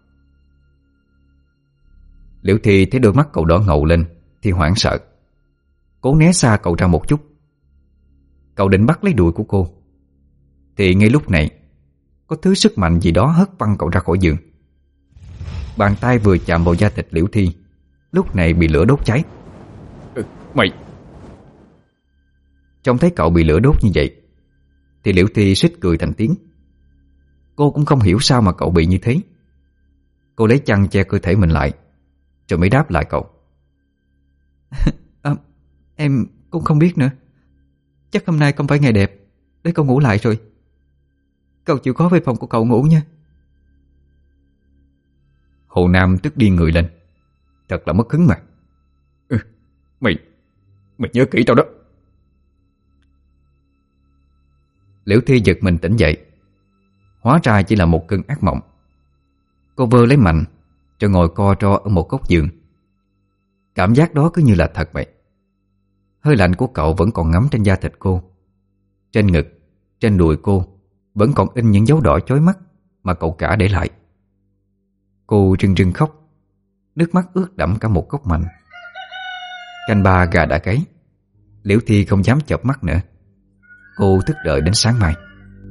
A: Liễu Thi thấy đôi mắt cậu đỏ ngầu lên thì hoảng sợ, cố né xa cậu ra một chút. Cậu định bắt lấy đùi của cô thì ngay lúc này có thứ sức mạnh gì đó hất văng cậu ra khỏi giường. Bàn tay vừa chạm vào da thịt Liễu Thi lúc này bị lửa đốt cháy.
B: Ừ, mày...
A: Trông thấy cậu bị lửa đốt như vậy thì Liễu Thi suýt cười thành tiếng. Cô cũng không hiểu sao mà cậu bị như thế. Cô lấy chăn che cơ thể mình lại rồi mới đáp lại cậu. À, em cũng không biết nữa. Chắc hôm nay không phải ngày đẹp để cậu ngủ lại rồi. Cậu chịu khó về phòng của cậu ngủ nha. Hồ Nam tức điên người lên. Thật là mất hứng mà.
B: Ừ, mày Mày nhớ kỹ tao đó.
A: Liễu Thi giật mình tỉnh dậy. Hóa ra chỉ là một cơn ác mộng. Cô vơ lấy mạnh rồi ngồi co ro ở một góc giường. Cảm giác đó cứ như là thật vậy. Hơi lạnh của cậu vẫn còn ngấm trên da thịt cô. Trên ngực, trên đùi cô vẫn còn in những dấu đỏ chói mắt mà cậu cả để lại. Cô rưng rưng khóc, nước mắt ướt đẫm cả một góc mạnh. Canh ba gà đã gáy, Liễu Thi không dám chợp mắt nữa. Cô thức đợi đến sáng mai.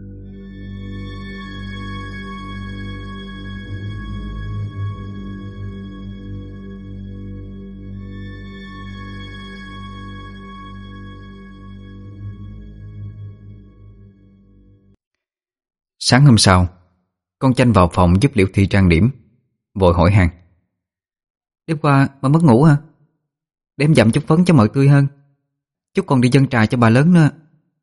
A: Sáng hôm sau, con Chanh vào phòng giúp Liễu Thi trang điểm, vội hỏi han. Đêm qua bà mất ngủ hả? Để em dặm chút phấn cho mọi tươi hơn. Chút còn đi dâng trà cho bà lớn nữa.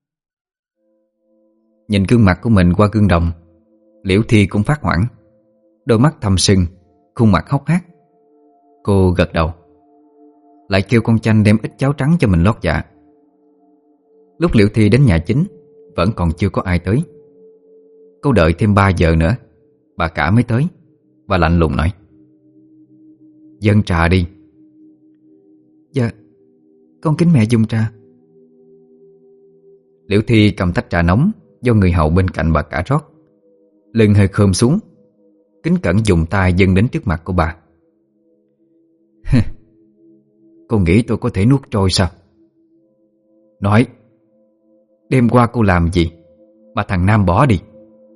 A: Nhìn gương mặt của mình qua gương đồng, Liễu Thi cũng phát hoảng. Đôi mắt thâm sưng, khuôn mặt hốc hác. Cô gật đầu, lại kêu con Chanh đem ít cháo trắng cho mình lót dạ. Lúc Liễu Thi đến nhà chính, vẫn còn chưa có ai tới. Cô đợi thêm ba giờ nữa, bà cả mới tới. Bà lạnh lùng nói. Dâng trà đi. Dạ, con kính mẹ dùng trà. Liễu Thi cầm tách trà nóng do người hầu bên cạnh bà cả rót, lưng hơi khom xuống, kính cẩn dùng tay dâng đến trước mặt của bà. Cô nghĩ tôi có thể nuốt trôi sao? Nói, đêm qua cô làm gì mà thằng Nam bỏ đi?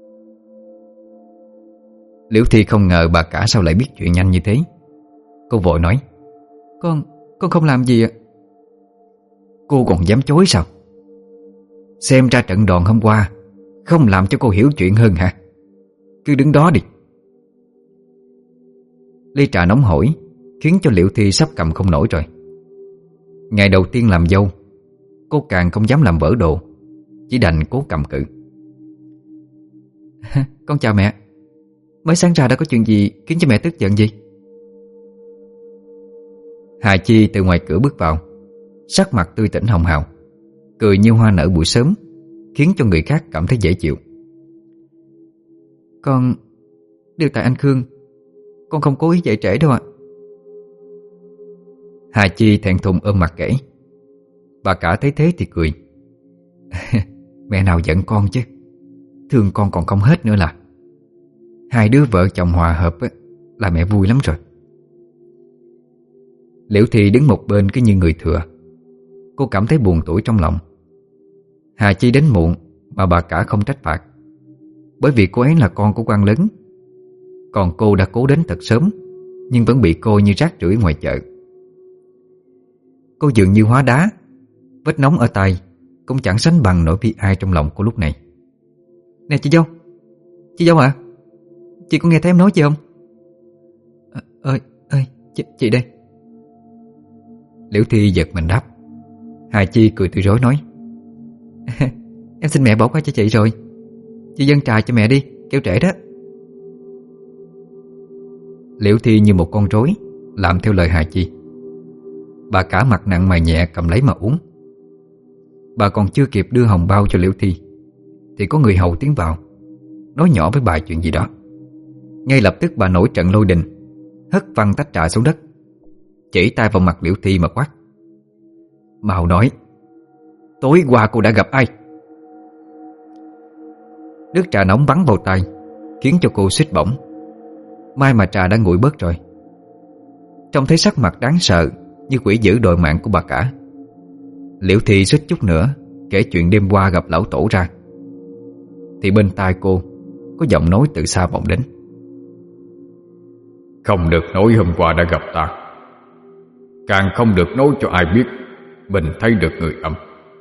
A: Liễu Thi không ngờ bà cả sao lại biết chuyện nhanh như thế. Cô vội nói. Con, con không làm gì ạ. Cô còn dám chối sao? Xem ra trận đòn hôm qua không làm cho cô hiểu chuyện hơn hả? Cứ đứng đó đi. Ly trà nóng hổi khiến cho Liễu Thi sắp cầm không nổi rồi. Ngày đầu tiên làm dâu, cô càng không dám làm vỡ đồ, chỉ đành cố cầm cự. Con chào mẹ. Mới sáng ra đã có chuyện gì khiến cho mẹ tức giận gì? Hà Chi từ ngoài cửa bước vào, sắc mặt tươi tỉnh hồng hào, cười như hoa nở buổi sớm, khiến cho người khác cảm thấy dễ chịu. Con... Điều tại anh Khương, con không cố ý dậy trễ đâu ạ. Hà Chi thẹn thùng ôm mặt kể. Bà cả thấy thế thì cười. Mẹ nào giận con chứ, thương con còn không hết nữa là. Hai đứa vợ chồng hòa hợp là mẹ vui lắm rồi. Liễu Thi đứng một bên cứ như người thừa. Cô cảm thấy buồn tủi trong lòng. Hà Chi đến muộn mà bà cả không trách phạt, Bởi vì cô ấy là con của quan lớn, còn cô đã cố đến thật sớm, nhưng vẫn bị coi như rác rưởi ngoài chợ. Cô dường như hóa đá, vết nóng ở tay cũng chẳng sánh bằng nỗi bi ai trong lòng cô lúc này. Nè chị dâu, chị dâu à, chị có nghe thấy em nói gì không? À, ơi, ơi, chị, chị đây. Liễu Thi giật mình đáp. Hà Chi cười tươi rói nói: Em xin mẹ bỏ qua cho chị rồi, chị dâng trà cho mẹ đi, kêu trễ đó. Liễu Thi như một con rối làm theo lời Hà Chi. Bà cả mặt nặng mày nhẹ cầm lấy mà uống. Bà còn chưa kịp đưa hồng bao cho Liễu Thi thì có người hầu tiến vào, nói nhỏ với bà chuyện gì đó. Ngay lập tức bà nổi trận lôi đình, hất văng tách trà xuống đất, chỉ tay vào mặt Liễu Thi mà quát: Mau nói, tối qua cô đã gặp ai? Nước trà nóng bắn vào tay khiến cho cô suýt bỏng. May mà trà đã nguội bớt rồi. Trông thấy sắc mặt đáng sợ như quỷ dữ đòi mạng của bà cả, Liễu Thi suýt chút nữa kể chuyện đêm qua gặp lão tổ ra, thì bên tai cô có giọng nói từ xa vọng đến:
B: Không được nói hôm qua đã gặp ta, càng không được nói cho ai biết mình thấy được người âm.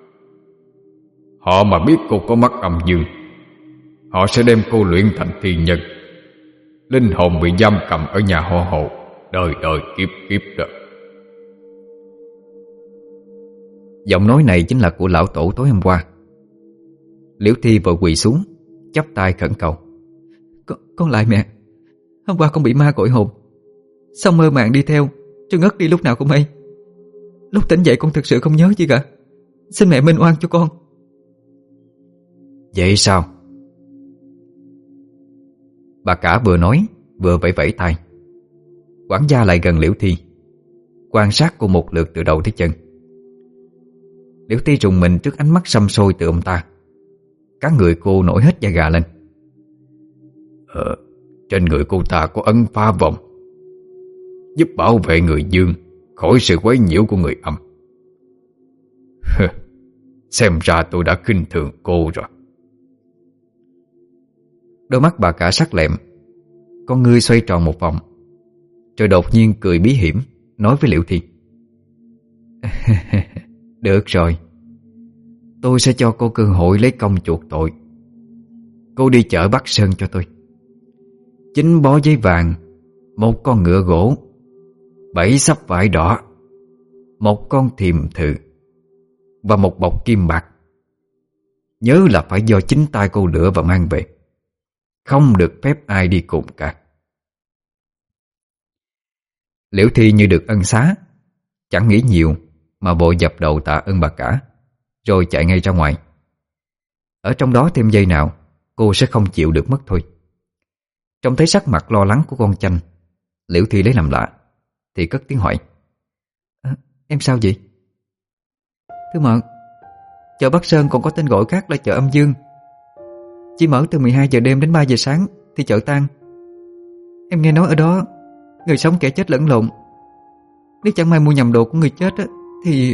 B: Họ mà biết cô có mắt âm dương, họ sẽ đem cô luyện thành thiên nhân, linh hồn bị giam cầm ở nhà họ Hồ đời đời kiếp kiếp rồi.
A: Giọng nói này chính là của lão tổ tối hôm qua. Liễu Thi vội quỳ xuống, chắp tay khẩn cầu: Con, con lại mẹ. Hôm qua con bị ma gọi hồn, xong mơ màng đi theo, rồi ngất đi lúc nào không hay. Lúc tỉnh dậy con thực sự không nhớ gì cả. Xin mẹ minh oan cho con.
B: Vậy sao?
A: Bà cả vừa nói vừa vẫy vẫy tay. Quản gia lại gần Liễu Thi, quan sát cô một lượt từ đầu tới chân. Liễu Thi rùng mình trước ánh mắt săm sôi từ ông ta. Cả người cô nổi hết da gà lên.
B: Ờ, trên người cô ta có ấn phá vòng, giúp bảo vệ người dương khỏi sự quấy nhiễu của người âm. Xem ra tôi đã khinh thường cô rồi.
A: Đôi mắt bà cả sắc lẹm, con ngươi xoay tròn một vòng, rồi đột nhiên cười bí hiểm, nói với Liễu Thi: Được rồi, tôi sẽ cho cô cơ hội lấy công chuộc tội. Cô đi chợ Bắc Sơn cho tôi. Chín bó giấy vàng, một con ngựa gỗ, bảy sắp vải đỏ, một con thiềm thự và một bọc kim bạc. Nhớ là phải do chính tay cô lựa và mang về, không được phép ai đi cùng cả. Liễu Thi như được ân xá, chẳng nghĩ nhiều mà vội dập đầu tạ ơn bà cả, rồi chạy ngay ra ngoài. Ở trong đó thêm giây nào cô sẽ không chịu được mất thôi. Trông thấy sắc mặt lo lắng của con Chanh, Liễu Thi lấy làm lạ thì cất tiếng hỏi: à, Em sao vậy? Thưa mợ, chợ Bắc Sơn còn có tên gọi khác là chợ Âm Dương. Chỉ mở từ mười hai giờ đêm đến ba giờ sáng thì chợ tan. Em nghe nói ở đó người sống kẻ chết lẫn lộn. Nếu chẳng may mua nhầm đồ của người chết á, thì...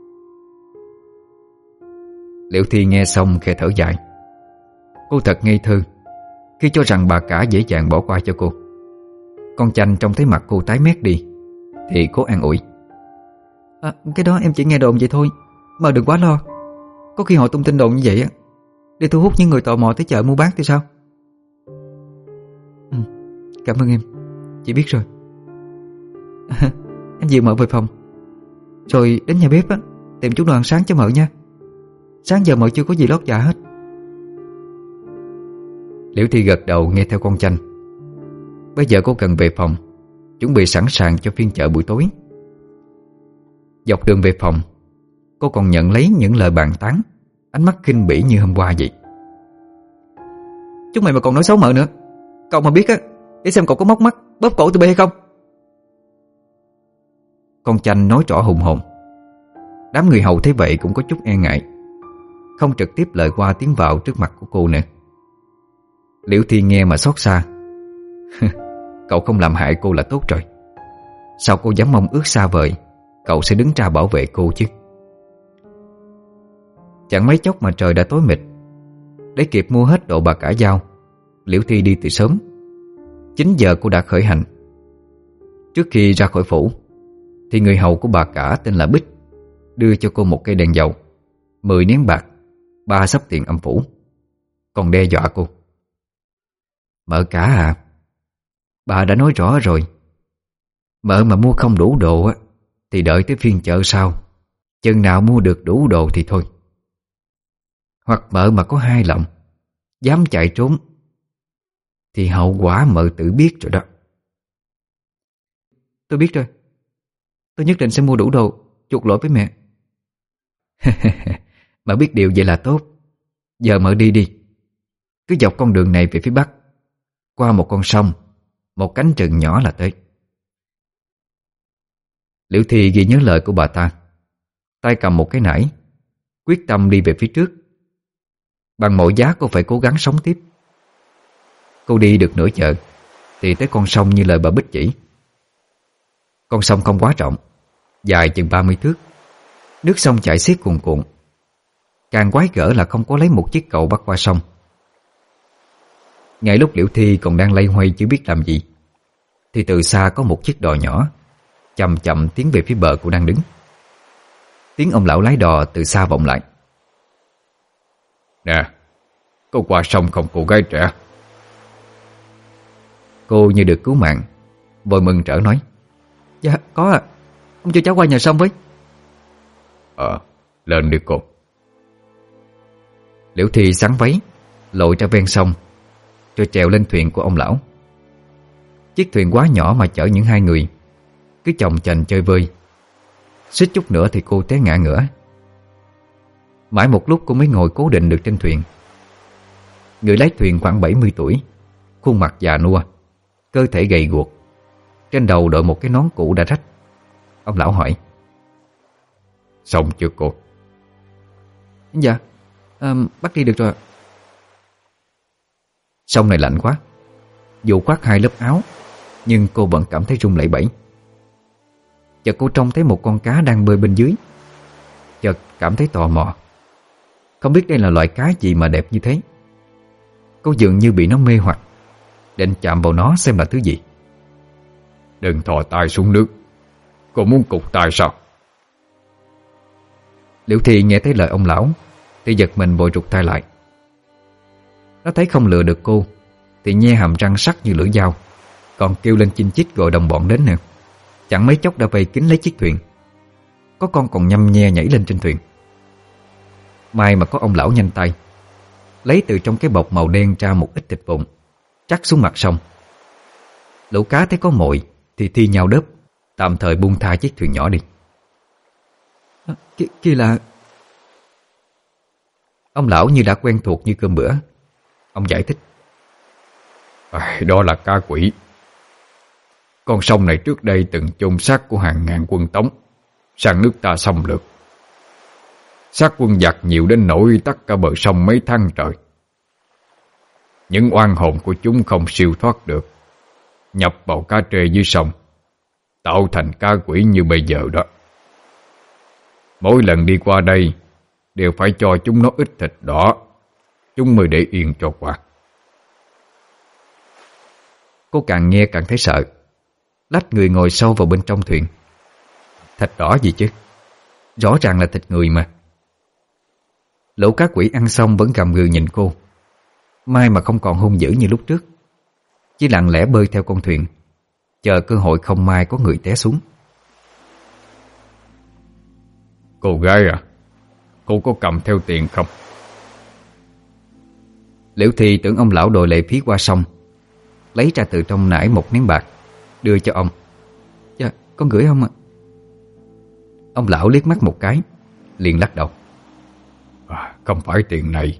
A: Liễu Thi nghe xong khẽ thở dài. Cô thật ngây thơ khi cho rằng bà cả dễ dàng bỏ qua cho cô. Con Chanh trông thấy mặt cô tái mét đi thì cố an ủi: à, Cái đó em chỉ nghe đồn vậy thôi, mà đừng quá lo. Có khi họ tung tin đồn như vậy á để thu hút những người tò mò tới chợ mua bán thì sao? Ừ, cảm ơn em, chị biết rồi. à, Em dìu mợ về phòng, rồi đến nhà bếp á tìm chút đồ ăn sáng cho mợ nha. Sáng giờ mợ chưa có gì lót dạ hết. Liễu Thi gật đầu nghe theo con Chanh. Bây giờ cô cần về phòng, chuẩn bị sẵn sàng cho phiên chợ buổi tối. Dọc đường về phòng, cô còn nhận lấy những lời bàn tán, ánh mắt khinh bỉ như hôm qua vậy. Chúng mày mà còn nói xấu mợ nữa, cậu mà biết á, để xem cậu có móc mắt bóp cổ tụi bay hay không. Con Chanh nói rõ hùng hồn. Đám người hầu thấy vậy cũng có chút e ngại, không trực tiếp lời qua tiếng vào trước mặt của cô nữa. Liễu Thi nghe mà xót xa. Cậu không làm hại cô là tốt rồi. Sao cô dám mong ước xa vời cậu sẽ đứng ra bảo vệ cô chứ? Chẳng mấy chốc mà trời đã tối mịt. Để kịp mua hết đồ bà cả giao Liễu Thi đi từ sớm. Chín giờ cô đã khởi hành. Trước khi ra khỏi phủ thì người hầu của bà cả tên là Bích đưa cho cô một cây đèn dầu, mười nén bạc, ba xấp tiền âm phủ, còn đe dọa cô: "Mợ cả à, bà đã nói rõ rồi, mợ mà mua không đủ đồ á thì đợi tới phiên chợ sau, chừng nào mua được đủ đồ thì thôi. Hoặc mợ mà có hai lòng, dám chạy trốn, thì hậu quả mợ tự biết rồi đó." "Tôi biết rồi, tôi nhất định sẽ mua đủ đồ chuộc lỗi với mẹ." "Mợ biết điều vậy là tốt. Giờ mợ đi đi. Cứ dọc con đường này về phía bắc, qua một con sông, một cánh rừng nhỏ là tới." Liễu Thi ghi nhớ lời của bà ta, tay cầm một cái nải, quyết tâm đi về phía trước. Bằng mọi giá cô phải cố gắng sống tiếp. Cô đi được nửa chợ thì tới con sông như lời bà Bích chỉ. Con sông không quá rộng, dài chừng ba mươi thước. Nước sông chảy xiết cuồn cuộn. Càng quái gở là không có lấy một chiếc cầu bắt qua sông. Ngay lúc Liễu Thi còn đang loay hoay chưa biết làm gì thì từ xa có một chiếc đò nhỏ chậm chậm tiến về phía bờ cô đang đứng. Tiếng ông lão lái đò từ xa vọng lại:
B: "Nè, có qua sông không cô gái trẻ?"
A: Cô như được cứu mạng, vội mừng rỡ nói: "Dạ có ạ, à. Ông cho cháu qua nhờ sông với."
B: Ờ, lên đi cô."
A: Liễu Thi sắn váy, lội ra ven sông, rồi trèo lên thuyền của ông lão. Chiếc thuyền quá nhỏ mà chở những hai người, cứ chồng chành chơi vơi. Suýt chút nữa thì cô té ngã ngửa. Mãi một lúc cô mới ngồi cố định được trên thuyền. Người lái thuyền khoảng bảy mươi tuổi, khuôn mặt già nua, cơ thể gầy guộc, trên đầu đội một cái nón cũ đã rách. Ông lão hỏi:
B: "Xong chưa cô?"
A: "Dạ, à, bắt đi được rồi." Sông này lạnh quá, dù khoác hai lớp áo nhưng cô vẫn cảm thấy run lẩy bẩy. Chợt cô trông thấy một con cá đang bơi bên dưới. Chợt cảm thấy tò mò, không biết đây là loại cá gì mà đẹp như thế. Cô dường như bị nó mê hoặc, định chạm vào nó xem là thứ gì.
B: "Đừng thò tay xuống nước. Cô muốn cụt tay sao?"
A: Liễu Thi nghe thấy lời ông lão thì giật mình vội rụt tay lại. Nó thấy không lừa được cô thì nhe hàm răng sắc như lưỡi dao, còn kêu lên chinh chít gọi đồng bọn đến nè. Chẳng mấy chốc đã vây kín lấy chiếc thuyền. Có con còn nhăm nhe nhảy lên trên thuyền. May mà có ông lão nhanh tay, lấy từ trong cái bọc màu đen ra một ít thịt vụn, trắc xuống mặt sông. Lũ cá thấy có mồi thì thi nhau đớp, tạm thời buông tha chiếc thuyền nhỏ đi. À, kia, kia là... Ông lão như đã quen thuộc như cơm bữa. Ông giải thích:
B: à, "Đó là cá quỷ. Con sông này trước đây từng chôn xác của hàng ngàn quân Tống sang nước ta xâm lược. Xác quân giặc nhiều đến nỗi tắc cả bờ sông mấy tháng trời. Những oan hồn của chúng không siêu thoát được, nhập vào cá trê dưới sông, tạo thành cá quỷ như bây giờ đó. Mỗi lần đi qua đây đều phải cho chúng nó ít thịt đỏ, chúng mới để yên cho qua."
A: Cô càng nghe càng thấy sợ, lách người ngồi sâu vào bên trong thuyền. Thịt đỏ gì chứ, rõ ràng là thịt người mà. Lũ cá quỷ ăn xong vẫn gầm gừ nhìn cô. May mà không còn hung dữ như lúc trước, chỉ lặng lẽ bơi theo con thuyền, chờ cơ hội không may có người té xuống.
B: "Cô gái à, cô có cầm theo tiền không?"
A: Liễu Thi tưởng ông lão đội lệ phí qua sông, lấy ra từ trong nải một nén bạc, đưa cho ông. "Dạ, con gửi ông ạ." Ông lão liếc mắt một cái, liền lắc đầu:
B: à, "Không phải tiền này."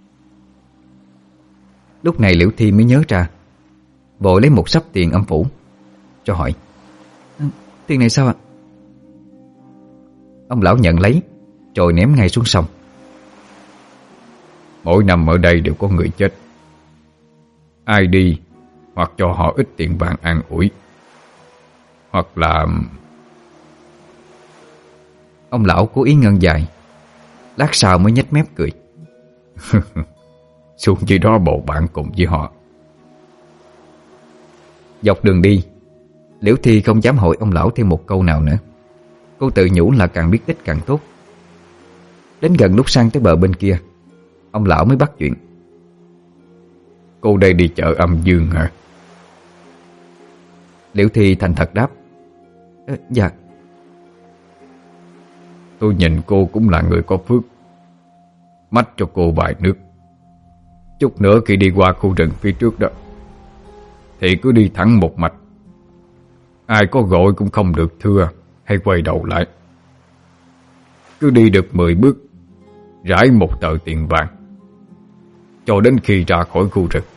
A: Lúc này Liễu Thi mới nhớ ra, vội lấy một xấp tiền âm phủ, cho hỏi: à, "Tiền này sao ạ?" Ông lão nhận lấy, rồi ném ngay xuống sông.
B: "Mỗi năm ở đây đều có người chết. Ai đi hoặc cho họ ít tiền vàng an ủi, hoặc là..."
A: Ông lão cố ý ngân dài, lát sau mới nhếch mép cười.
B: "Xuống dưới đó bầu bạn cùng với họ,
A: Dọc đường đi, Liễu Thi không dám hỏi ông lão thêm một câu nào nữa. Cô tự nhủ là càng biết ít càng tốt. Đến gần lúc sang tới bờ bên kia, ông lão mới bắt chuyện.
B: Cô đây đi chợ Âm Dương hả?
A: Liễu Thi thành thật đáp. Ờ, dạ.
B: Tôi nhìn cô cũng là người có phước, mách cho cô vài nước. Chút nữa khi đi qua khu rừng phía trước đó thì cứ đi thẳng một mạch, ai có gọi cũng không được thưa hay quay đầu lại. Cứ đi được mười bước, rải một tờ tiền vàng cho đến khi ra khỏi khu rừng.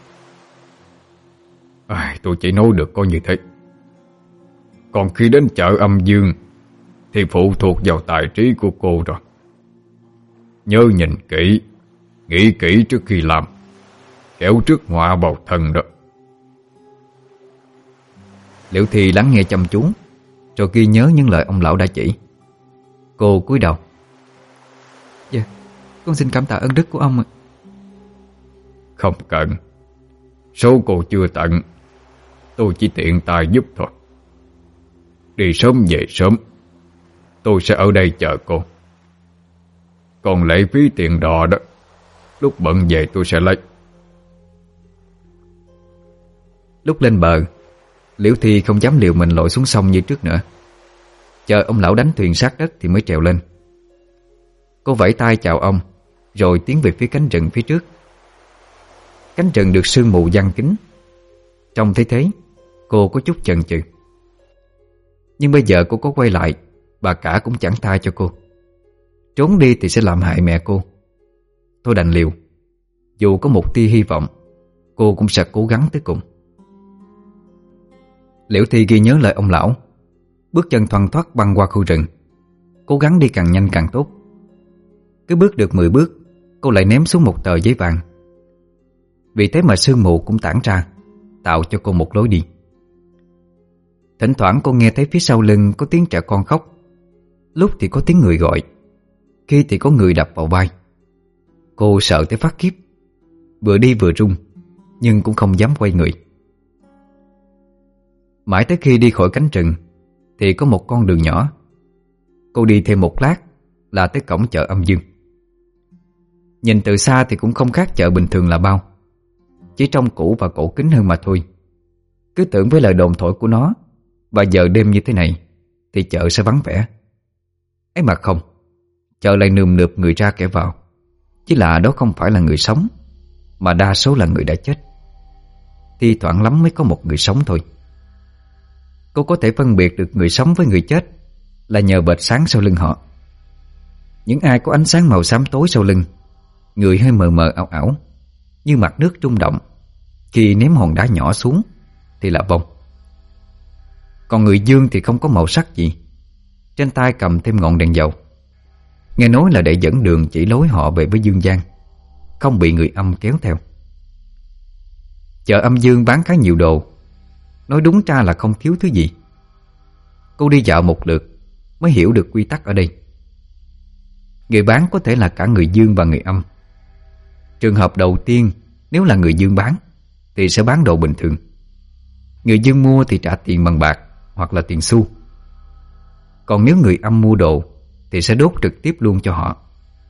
B: À, tôi chỉ nói được có như thế. Còn khi đến chợ Âm Dương thì phụ thuộc vào tài trí của cô rồi. Nhớ nhìn kỹ, nghĩ kỹ trước khi làm, kẻo trước họa vào thân đó.
A: Liễu Thi lắng nghe chăm chú, rồi ghi nhớ những lời ông lão đã chỉ. Cô cúi đầu. Dạ, con xin cảm tạ ơn đức của ông ạ.
B: Không cần. Số cô chưa tận, tôi chỉ tiện tay giúp thôi. Đi sớm về sớm, tôi sẽ ở đây chờ cô. Còn lệ phí tiền đò đó, lúc bận về tôi sẽ lấy.
A: Lúc lên bờ, Liễu Thi không dám liều mình lội xuống sông như trước nữa. Chờ ông lão đánh thuyền sát đất thì mới trèo lên. Cô vẫy tay chào ông, rồi tiến về phía cánh rừng phía trước. Cánh rừng được sương mù giăng kín. Trông thấy thế, cô có chút chần chừ. Nhưng bây giờ cô có quay lại, bà cả cũng chẳng tha cho cô. Trốn đi thì sẽ làm hại mẹ cô. Tôi đành liều. Dù có một tia hy vọng, cô cũng sẽ cố gắng tới cùng. Liễu Thi ghi nhớ lời ông lão, bước chân thoăn thoắt băng qua khu rừng, cố gắng đi càng nhanh càng tốt. Cứ bước được mười bước, cô lại ném xuống một tờ giấy vàng. Vì thế mà sương mù cũng tản ra, tạo cho cô một lối đi. Thỉnh thoảng cô nghe thấy phía sau lưng có tiếng trẻ con khóc, lúc thì có tiếng người gọi, khi thì có người đập vào vai. Cô sợ tới phát khiếp, vừa đi vừa run, nhưng cũng không dám quay người. Mãi tới khi đi khỏi cánh rừng thì có một con đường nhỏ. Cô đi thêm một lát là tới cổng chợ Âm Dương. Nhìn từ xa thì cũng không khác chợ bình thường là bao, chỉ trông cũ và cổ kính hơn mà thôi. Cứ tưởng với lời đồn thổi của nó, và giờ đêm như thế này thì chợ sẽ vắng vẻ. Ấy mà không, chợ lại nườm nượp người ra kẻ vào. Chỉ là đó không phải là người sống, mà đa số là người đã chết. Thi thoảng lắm mới có một người sống thôi. Cô có thể phân biệt được người sống với người chết là nhờ vệt sáng sau lưng họ. Những ai có ánh sáng màu xám tối sau lưng, người hơi mờ mờ ảo ảo, như mặt nước rung động khi ném hòn đá nhỏ xuống thì là vong. Còn người dương thì không có màu sắc gì, trên tay cầm thêm ngọn đèn dầu. Nghe nói là để dẫn đường chỉ lối họ về với dương gian, không bị người âm kéo theo. Chợ Âm Dương bán khá nhiều đồ, nói đúng ra là không thiếu thứ gì. Cô đi dạo một lượt mới hiểu được quy tắc ở đây. Người bán có thể là cả người dương và người âm. Trường hợp đầu tiên, nếu là người dương bán thì sẽ bán đồ bình thường. Người dương mua thì trả tiền bằng bạc hoặc là tiền xu. Còn nếu người âm mua đồ thì sẽ đốt trực tiếp luôn cho họ.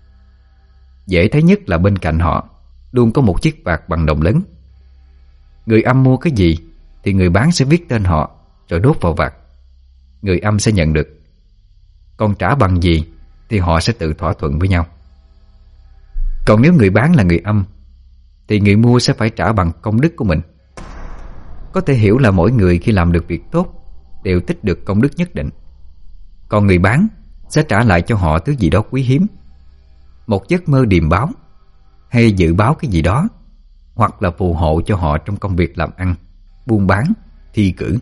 A: Dễ thấy nhất là bên cạnh họ luôn có một chiếc vạc bằng đồng lớn. Người âm mua cái gì thì người bán sẽ viết tên họ rồi đốt vào vạc. Người âm sẽ nhận được. Còn trả bằng gì thì họ sẽ tự thỏa thuận với nhau. Còn nếu người bán là người âm thì người mua sẽ phải trả bằng công đức của mình. Có thể hiểu là mỗi người khi làm được việc tốt đều tích được công đức nhất định. Còn người bán sẽ trả lại cho họ thứ gì đó quý hiếm, một giấc mơ điềm báo, hay dự báo cái gì đó, hoặc là phù hộ cho họ trong công việc làm ăn, buôn bán, thi cử.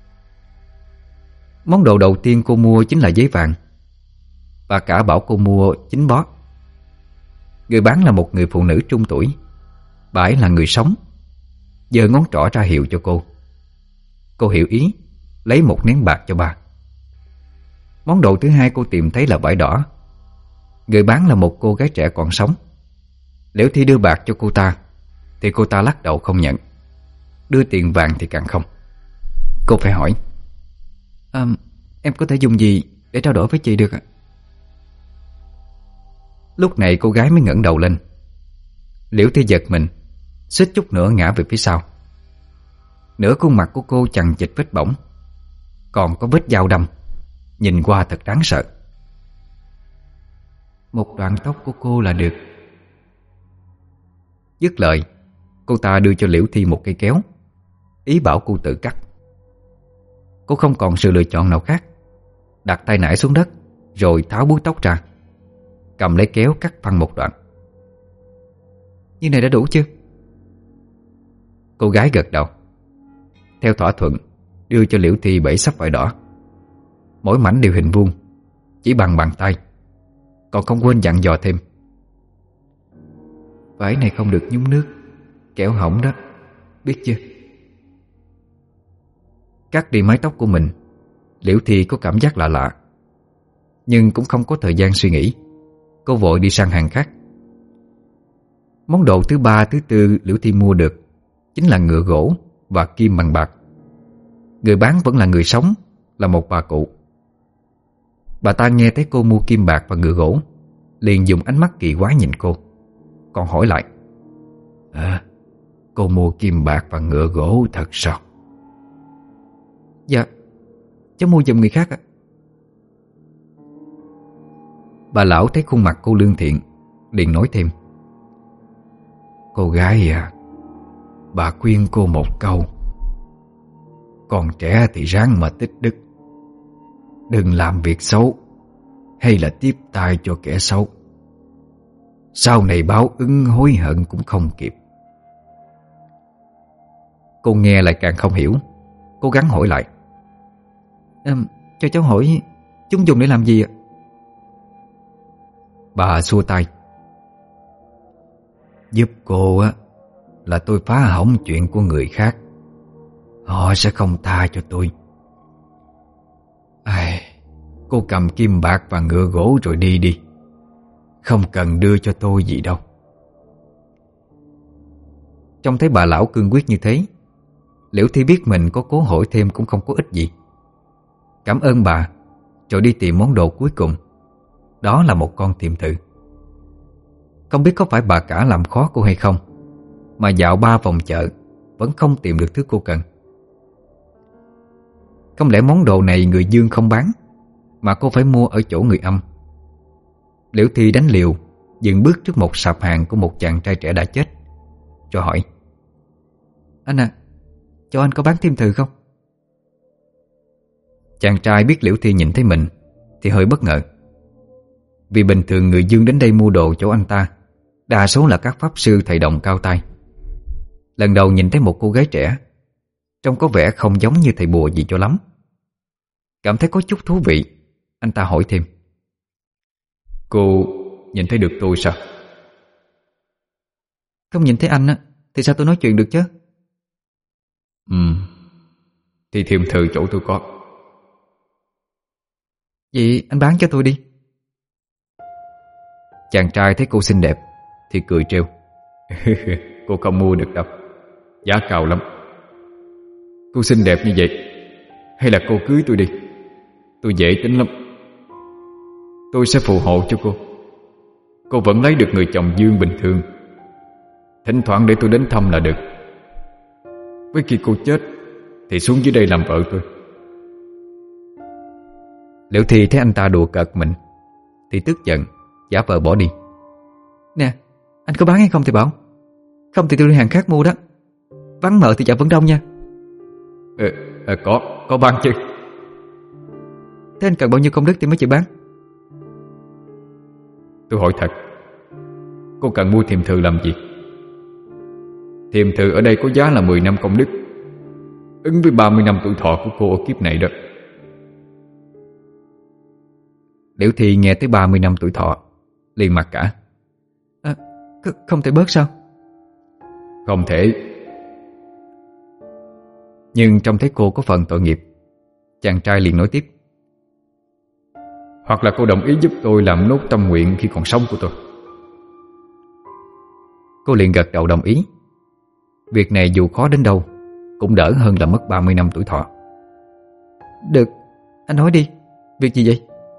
A: Món đồ đầu tiên cô mua chính là giấy vàng. Bà cả bảo cô mua chín bó. Người bán là một người phụ nữ trung tuổi. Bà ấy là người sống, giơ ngón trỏ ra hiệu cho cô. Cô hiểu ý, lấy một nén bạc cho bà. Món đồ thứ hai cô tìm thấy là vải đỏ. Người bán là một cô gái trẻ còn sống. Liễu Thi đưa bạc cho cô ta thì cô ta lắc đầu không nhận. Đưa tiền vàng thì càng không. Cô phải hỏi: à, em có thể dùng gì để trao đổi với chị được ạ? Lúc này cô gái mới ngẩng đầu lên. Liễu Thi giật mình, suýt chút nữa ngã về phía sau. Nửa khuôn mặt của cô chằng chịt vết bỏng, còn có vết dao đâm, nhìn qua thật đáng sợ. Một đoạn tóc của cô là được. Dứt lời, cô ta đưa cho Liễu Thi một cây kéo, ý bảo cô tự cắt. Cô không còn sự lựa chọn nào khác, đặt tay nải xuống đất rồi tháo búi tóc ra, cầm lấy kéo cắt phăng một đoạn. Như này đã đủ chưa? Cô gái gật đầu. Theo thỏa thuận, đưa cho Liễu Thi bảy xấp vải đỏ. Mỗi mảnh đều hình vuông, chỉ bằng bàn tay. Còn không quên dặn dò thêm: vải này không được nhúng nước, kẻo hỏng đó, biết chưa? Cắt đi mái tóc của mình, Liễu Thi có cảm giác lạ lạ, nhưng cũng không có thời gian suy nghĩ. Cô vội đi sang hàng khác. Món đồ thứ ba, thứ tư Liễu Thi mua được chính là ngựa gỗ và kim bằng bạc. Người bán vẫn là người sống, là một bà cụ. Bà ta nghe thấy cô mua kim bạc và ngựa gỗ, liền dùng ánh mắt kỳ quái nhìn cô, còn hỏi lại: À, cô mua kim bạc và ngựa gỗ thật sao? Dạ, cháu mua giùm người khác ạ. Bà lão thấy khuôn mặt cô lương thiện, liền nói thêm: Cô gái à, bà khuyên cô một câu: còn trẻ thì ráng mà tích đức, đừng làm việc xấu hay là tiếp tay cho kẻ xấu. Sau này báo ứng hối hận cũng không kịp. Cô nghe lại càng không hiểu, cố gắng hỏi lại: à, cho cháu hỏi, chúng dùng để làm gì ạ? Bà xua tay: Giúp cô á là tôi phá hỏng chuyện của người khác, họ sẽ không tha cho tôi. Ai, cô cầm kim bạc và ngựa gỗ rồi đi đi, không cần đưa cho tôi gì đâu. Trông thấy bà lão cương quyết như thế, Liễu Thi biết mình có cố hỏi thêm cũng không có ích gì. Cảm ơn bà, rồi đi tìm món đồ cuối cùng. Đó là một con thiềm thử. Không biết có phải bà cả làm khó cô hay không, mà dạo ba vòng chợ vẫn không tìm được thứ cô cần. Không lẽ món đồ này người dương không bán, mà cô phải mua ở chỗ người âm? Liễu Thi đánh liều, dừng bước trước một sạp hàng của một chàng trai trẻ đã chết, rồi hỏi: Anh à, cho anh có bán thiềm thử không? Chàng trai biết Liễu Thi nhìn thấy mình thì hơi bất ngờ. Vì bình thường người dương đến đây mua đồ chỗ anh ta đa số là các pháp sư thầy đồng cao tay. Lần đầu nhìn thấy một cô gái trẻ, trông có vẻ không giống như thầy bùa gì cho lắm. Cảm thấy có chút thú vị, anh ta hỏi thêm: Cô nhìn thấy được tôi sao? Không nhìn thấy anh á thì sao tôi nói chuyện được chứ? Ừ, thì thiềm thử chỗ tôi có. Vậy anh bán cho tôi đi. Chàng trai thấy cô xinh đẹp thì cười trêu: Cô không mua được đâu, giá cao lắm. Cô xinh đẹp như vậy, hay là cô cưới tôi đi, tôi dễ tính lắm. Tôi sẽ phù hộ cho cô. Cô vẫn lấy được người chồng dương bình thường, thỉnh thoảng để tôi đến thăm là được. Với khi cô chết thì xuống dưới đây làm vợ tôi. Liễu Thi thấy anh ta đùa cợt mình thì tức giận, giả vờ bỏ đi. Nè, anh có bán hay không thì bảo, không thì tôi đi hàng khác mua đó. Vắng mợ thì chợ vẫn đông nha. Ờ, à, có, có bán chứ. Thế anh cần bao nhiêu công đức thì mới chịu bán? Tôi hỏi thật, cô cần mua thiềm thử làm gì? Thiềm thử ở đây có giá là mười năm công đức, ứng với ba mươi năm tuổi thọ của cô ở kiếp này đó. Liễu Thi nghe tới ba mươi năm tuổi thọ liền mặc cả. À, không thể bớt sao? Không thể. Nhưng trông thấy cô có phần tội nghiệp, chàng trai liền nói tiếp: Hoặc là cô đồng ý giúp tôi làm nốt tâm nguyện khi còn sống của tôi. Cô liền gật đầu đồng ý. Việc này dù khó đến đâu cũng đỡ hơn là mất ba mươi năm tuổi thọ. Được, anh nói đi. Việc gì vậy?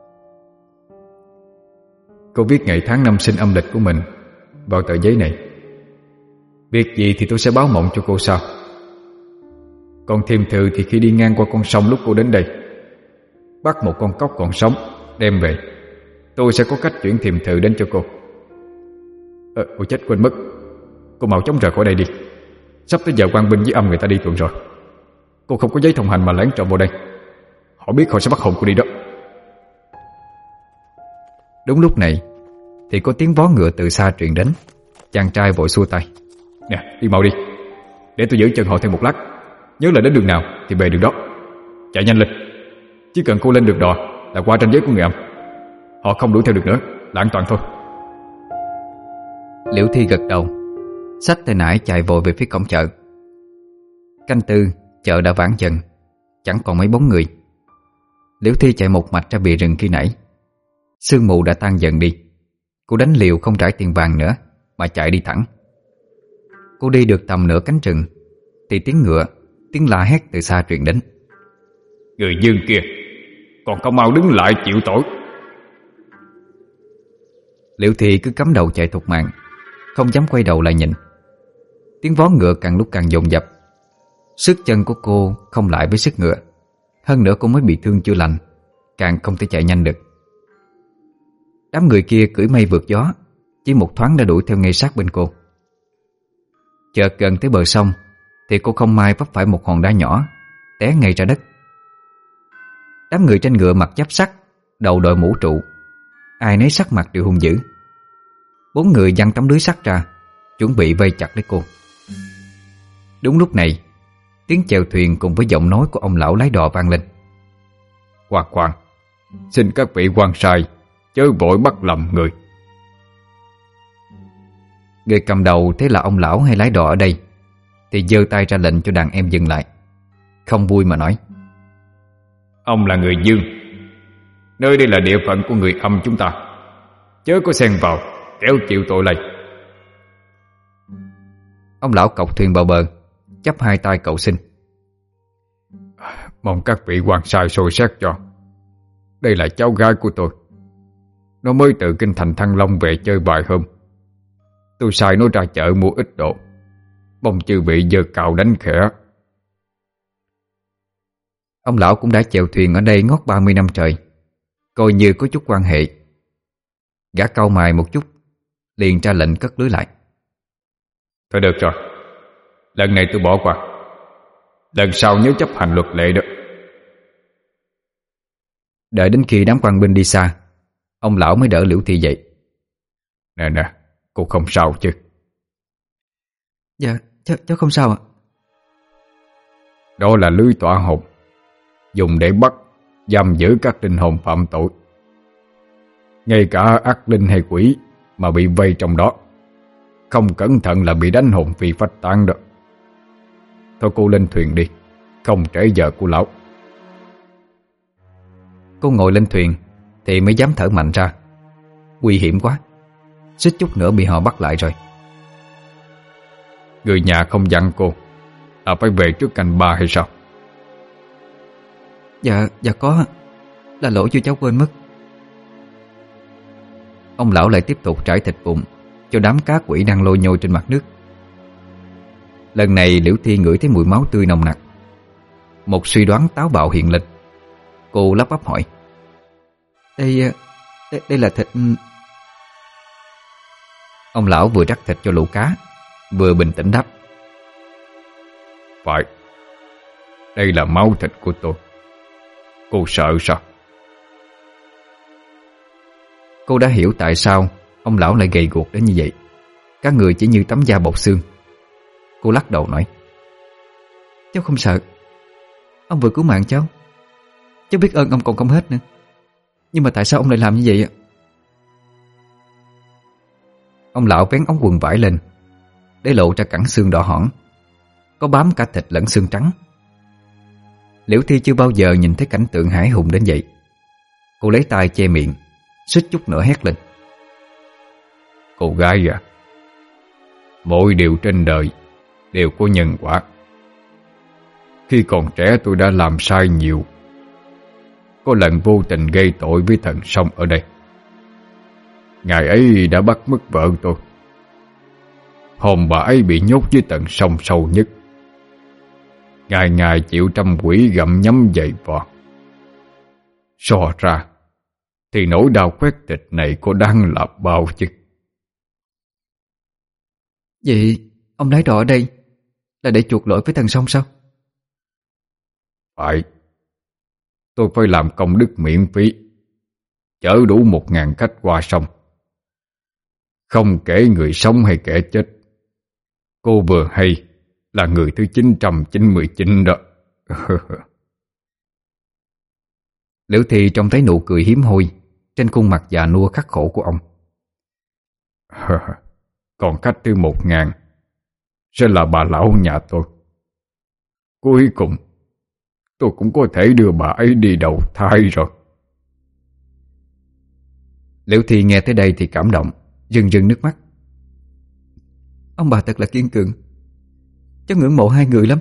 B: Cô viết ngày tháng năm sinh âm lịch của mình vào tờ giấy này. Việc gì thì tôi sẽ báo mộng cho cô sau. Còn thiềm thử thì khi đi ngang qua con sông lúc cô đến đây, bắt một con cóc còn sống đem về, tôi sẽ có cách chuyển thiềm thử đến cho cô. Ờ, ôi chết, quên mất. Cô mau chóng rời khỏi đây đi. Sắp tới giờ quan binh với âm người ta đi tuần rồi. Cô không có giấy thông hành mà lén trộm vào đây, họ biết họ sẽ bắt hồn cô đi đó.
A: Đúng lúc này thì có tiếng vó ngựa từ xa truyền đến. Chàng trai vội xua tay.
B: Nè, đi mau đi, để tôi giữ chân họ thêm một lát. Nhớ là đến đường nào thì về đường đó. Chạy nhanh lên, chỉ cần cô lên được đò là qua ranh giới của người âm. Họ không đuổi theo được nữa là an toàn thôi.
A: Liễu Thi gật đầu, xách tay nải chạy vội về phía cổng chợ. Canh tư, chợ đã vắng dần, chẳng còn mấy bóng người. Liễu Thi chạy một mạch ra bìa rừng khi nãy. Sương mù đã tan dần đi. Cô đánh liều không trả tiền vàng nữa mà chạy đi thẳng. Cô đi được tầm nửa cánh rừng thì tiếng ngựa, tiếng la hét từ xa truyền đến.
B: Người Dương kia, còn không mau đứng lại chịu tội.
A: Liễu Thi cứ cắm đầu chạy thục mạng, không dám quay đầu lại nhìn. Tiếng vó ngựa càng lúc càng dồn dập. Sức chân của cô không lại với sức ngựa. Hơn nữa cô mới bị thương chưa lành, càng không thể chạy nhanh được. Đám người kia cưỡi mây vượt gió, chỉ một thoáng đã đuổi theo ngay sát bên cô. Chợt gần tới bờ sông thì cô không may vấp phải một hòn đá nhỏ, té ngay ra đất. Đám người trên ngựa mặc giáp sắt, đầu đội mũ trụ, ai nấy sắc mặt đều hung dữ. Bốn người giăng tấm lưới sắt ra, chuẩn bị vây chặt lấy cô. Đúng lúc này, tiếng chèo thuyền cùng với giọng nói của ông lão lái đò vang lên.
B: Khoan khoan, xin các vị quan sai chớ vội bắt lầm người.
A: Người cầm đầu thấy là ông lão hay lái đò ở đây thì giơ tay ra lệnh cho đàn em dừng lại. Không vui mà nói.
B: Ông là người Dương, nơi đây là địa phận của người âm chúng ta, chớ có xen vào kéo chịu tội lây.
A: Ông lão cọc thuyền vào bờ, chắp hai tay cầu xin.
B: Mong các vị quan sai soi xét cho. Đây là cháu gái của tôi, nó mới từ kinh thành Thăng Long về chơi vài hôm. Tôi sai nó ra chợ mua ít đồ, mong chư vị giơ cào đánh khẽ.
A: Ông lão cũng đã chèo thuyền ở đây ngót ba mươi năm trời, coi như có chút quan hệ. Gã cau mày một chút, liền ra lệnh cất lưới lại.
B: Thôi được rồi, lần này tôi bỏ qua, lần sau nhớ chấp hành luật lệ đó.
A: Đợi đến khi đám quan binh đi xa, ông lão mới đỡ Liễu Thi dậy.
B: Nè nè, cô không sao chứ?
A: Dạ, cháu, cháu không sao ạ.
B: Đó là lưới tỏa hồn, dùng để bắt, giam giữ các linh hồn phạm tội. Ngay cả ác linh hay quỷ mà bị vây trong đó, không cẩn thận là bị đánh hồn phi phách tán đó. Thôi cô lên thuyền đi, không trễ giờ của lão.
A: Cô ngồi lên thuyền thì mới dám thở mạnh ra. Nguy hiểm quá, suýt chút nữa bị họ bắt lại rồi.
B: Người nhà không dặn cô là phải về trước canh ba hay sao?
A: Dạ, dạ có, là lỗi cho cháu quên mất. Ông lão lại tiếp tục trải thịt bụng cho đám cá quỷ đang lôi nhôi trên mặt nước. Lần này Liễu Thi ngửi thấy mùi máu tươi nồng nặc. Một suy đoán táo bạo hiện lên. Cô lắp bắp hỏi. Đây, đây, đây là thịt... Ông lão vừa rắc thịt cho lũ cá, vừa bình tĩnh đáp.
B: Phải, đây là máu thịt của tôi. Cô sợ sao?
A: Cô đã hiểu tại sao ông lão lại gầy guộc đến như vậy. Các người chỉ như tấm da bọc xương. Cô lắc đầu nói. Cháu không sợ. Ông vừa cứu mạng cháu, cháu biết ơn ông còn không hết nữa. Nhưng mà tại sao ông lại làm như vậy ạ? Ông lão vén ống quần vải lên, để lộ ra cẳng xương đỏ hỏn, có bám cả thịt lẫn xương trắng. Liễu Thi chưa bao giờ nhìn thấy cảnh tượng hãi hùng đến vậy. Cô lấy tay che miệng, suýt chút nữa hét lên.
B: Cô gái à, mọi điều trên đời đều có nhân quả. Khi còn trẻ tôi đã làm sai nhiều, có lần vô tình gây tội với thần sông ở đây. Ngày ấy đã bắt mất vợ tôi. Hôm bà ấy bị nhốt dưới tận sông sâu nhất, ngày ngày chịu trăm quỷ gặm nhấm dày vò. So ra thì nỗi đau khoét thịt này có đáng là bao chứ.
A: Vậy ông lấy trọ ở đây là để chuộc lỗi với thần sông sao?
B: Phải. Tôi phải làm công đức miễn phí, chở đủ một ngàn khách qua sông, không kể người sống hay kẻ chết. Cô vừa hay là người thứ chín trăm chín mươi chín đó.
A: Liễu Thi trông thấy nụ cười hiếm hoi trên khuôn mặt già nua khắc khổ của ông.
B: Còn khách thứ một ngàn sẽ là bà lão nhà tôi. Cuối cùng tôi cũng có thể đưa bà ấy đi đầu thai rồi.
A: Liễu Thi nghe tới đây thì cảm động, rưng rưng nước mắt. Ông bà thật là kiên cường, cháu ngưỡng mộ hai người lắm.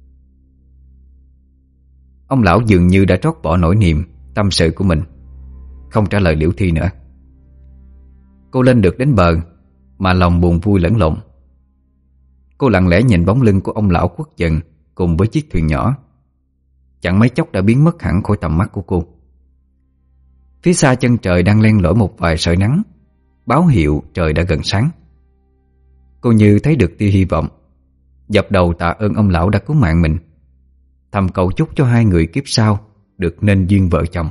A: Ông lão dường như đã trót bỏ nỗi niềm tâm sự của mình, không trả lời Liễu Thi nữa. Cô lên được đến bờ mà lòng buồn vui lẫn lộn. Cô lặng lẽ nhìn bóng lưng của ông lão khuất dần cùng với chiếc thuyền nhỏ, chẳng mấy chốc đã biến mất hẳn khỏi tầm mắt của cô. Phía xa chân trời đang len lỏi một vài sợi nắng, báo hiệu trời đã gần sáng. Cô như thấy được tia hy vọng, dập đầu tạ ơn ông lão đã cứu mạng mình, thầm cầu chúc cho hai người kiếp sau được nên duyên vợ chồng.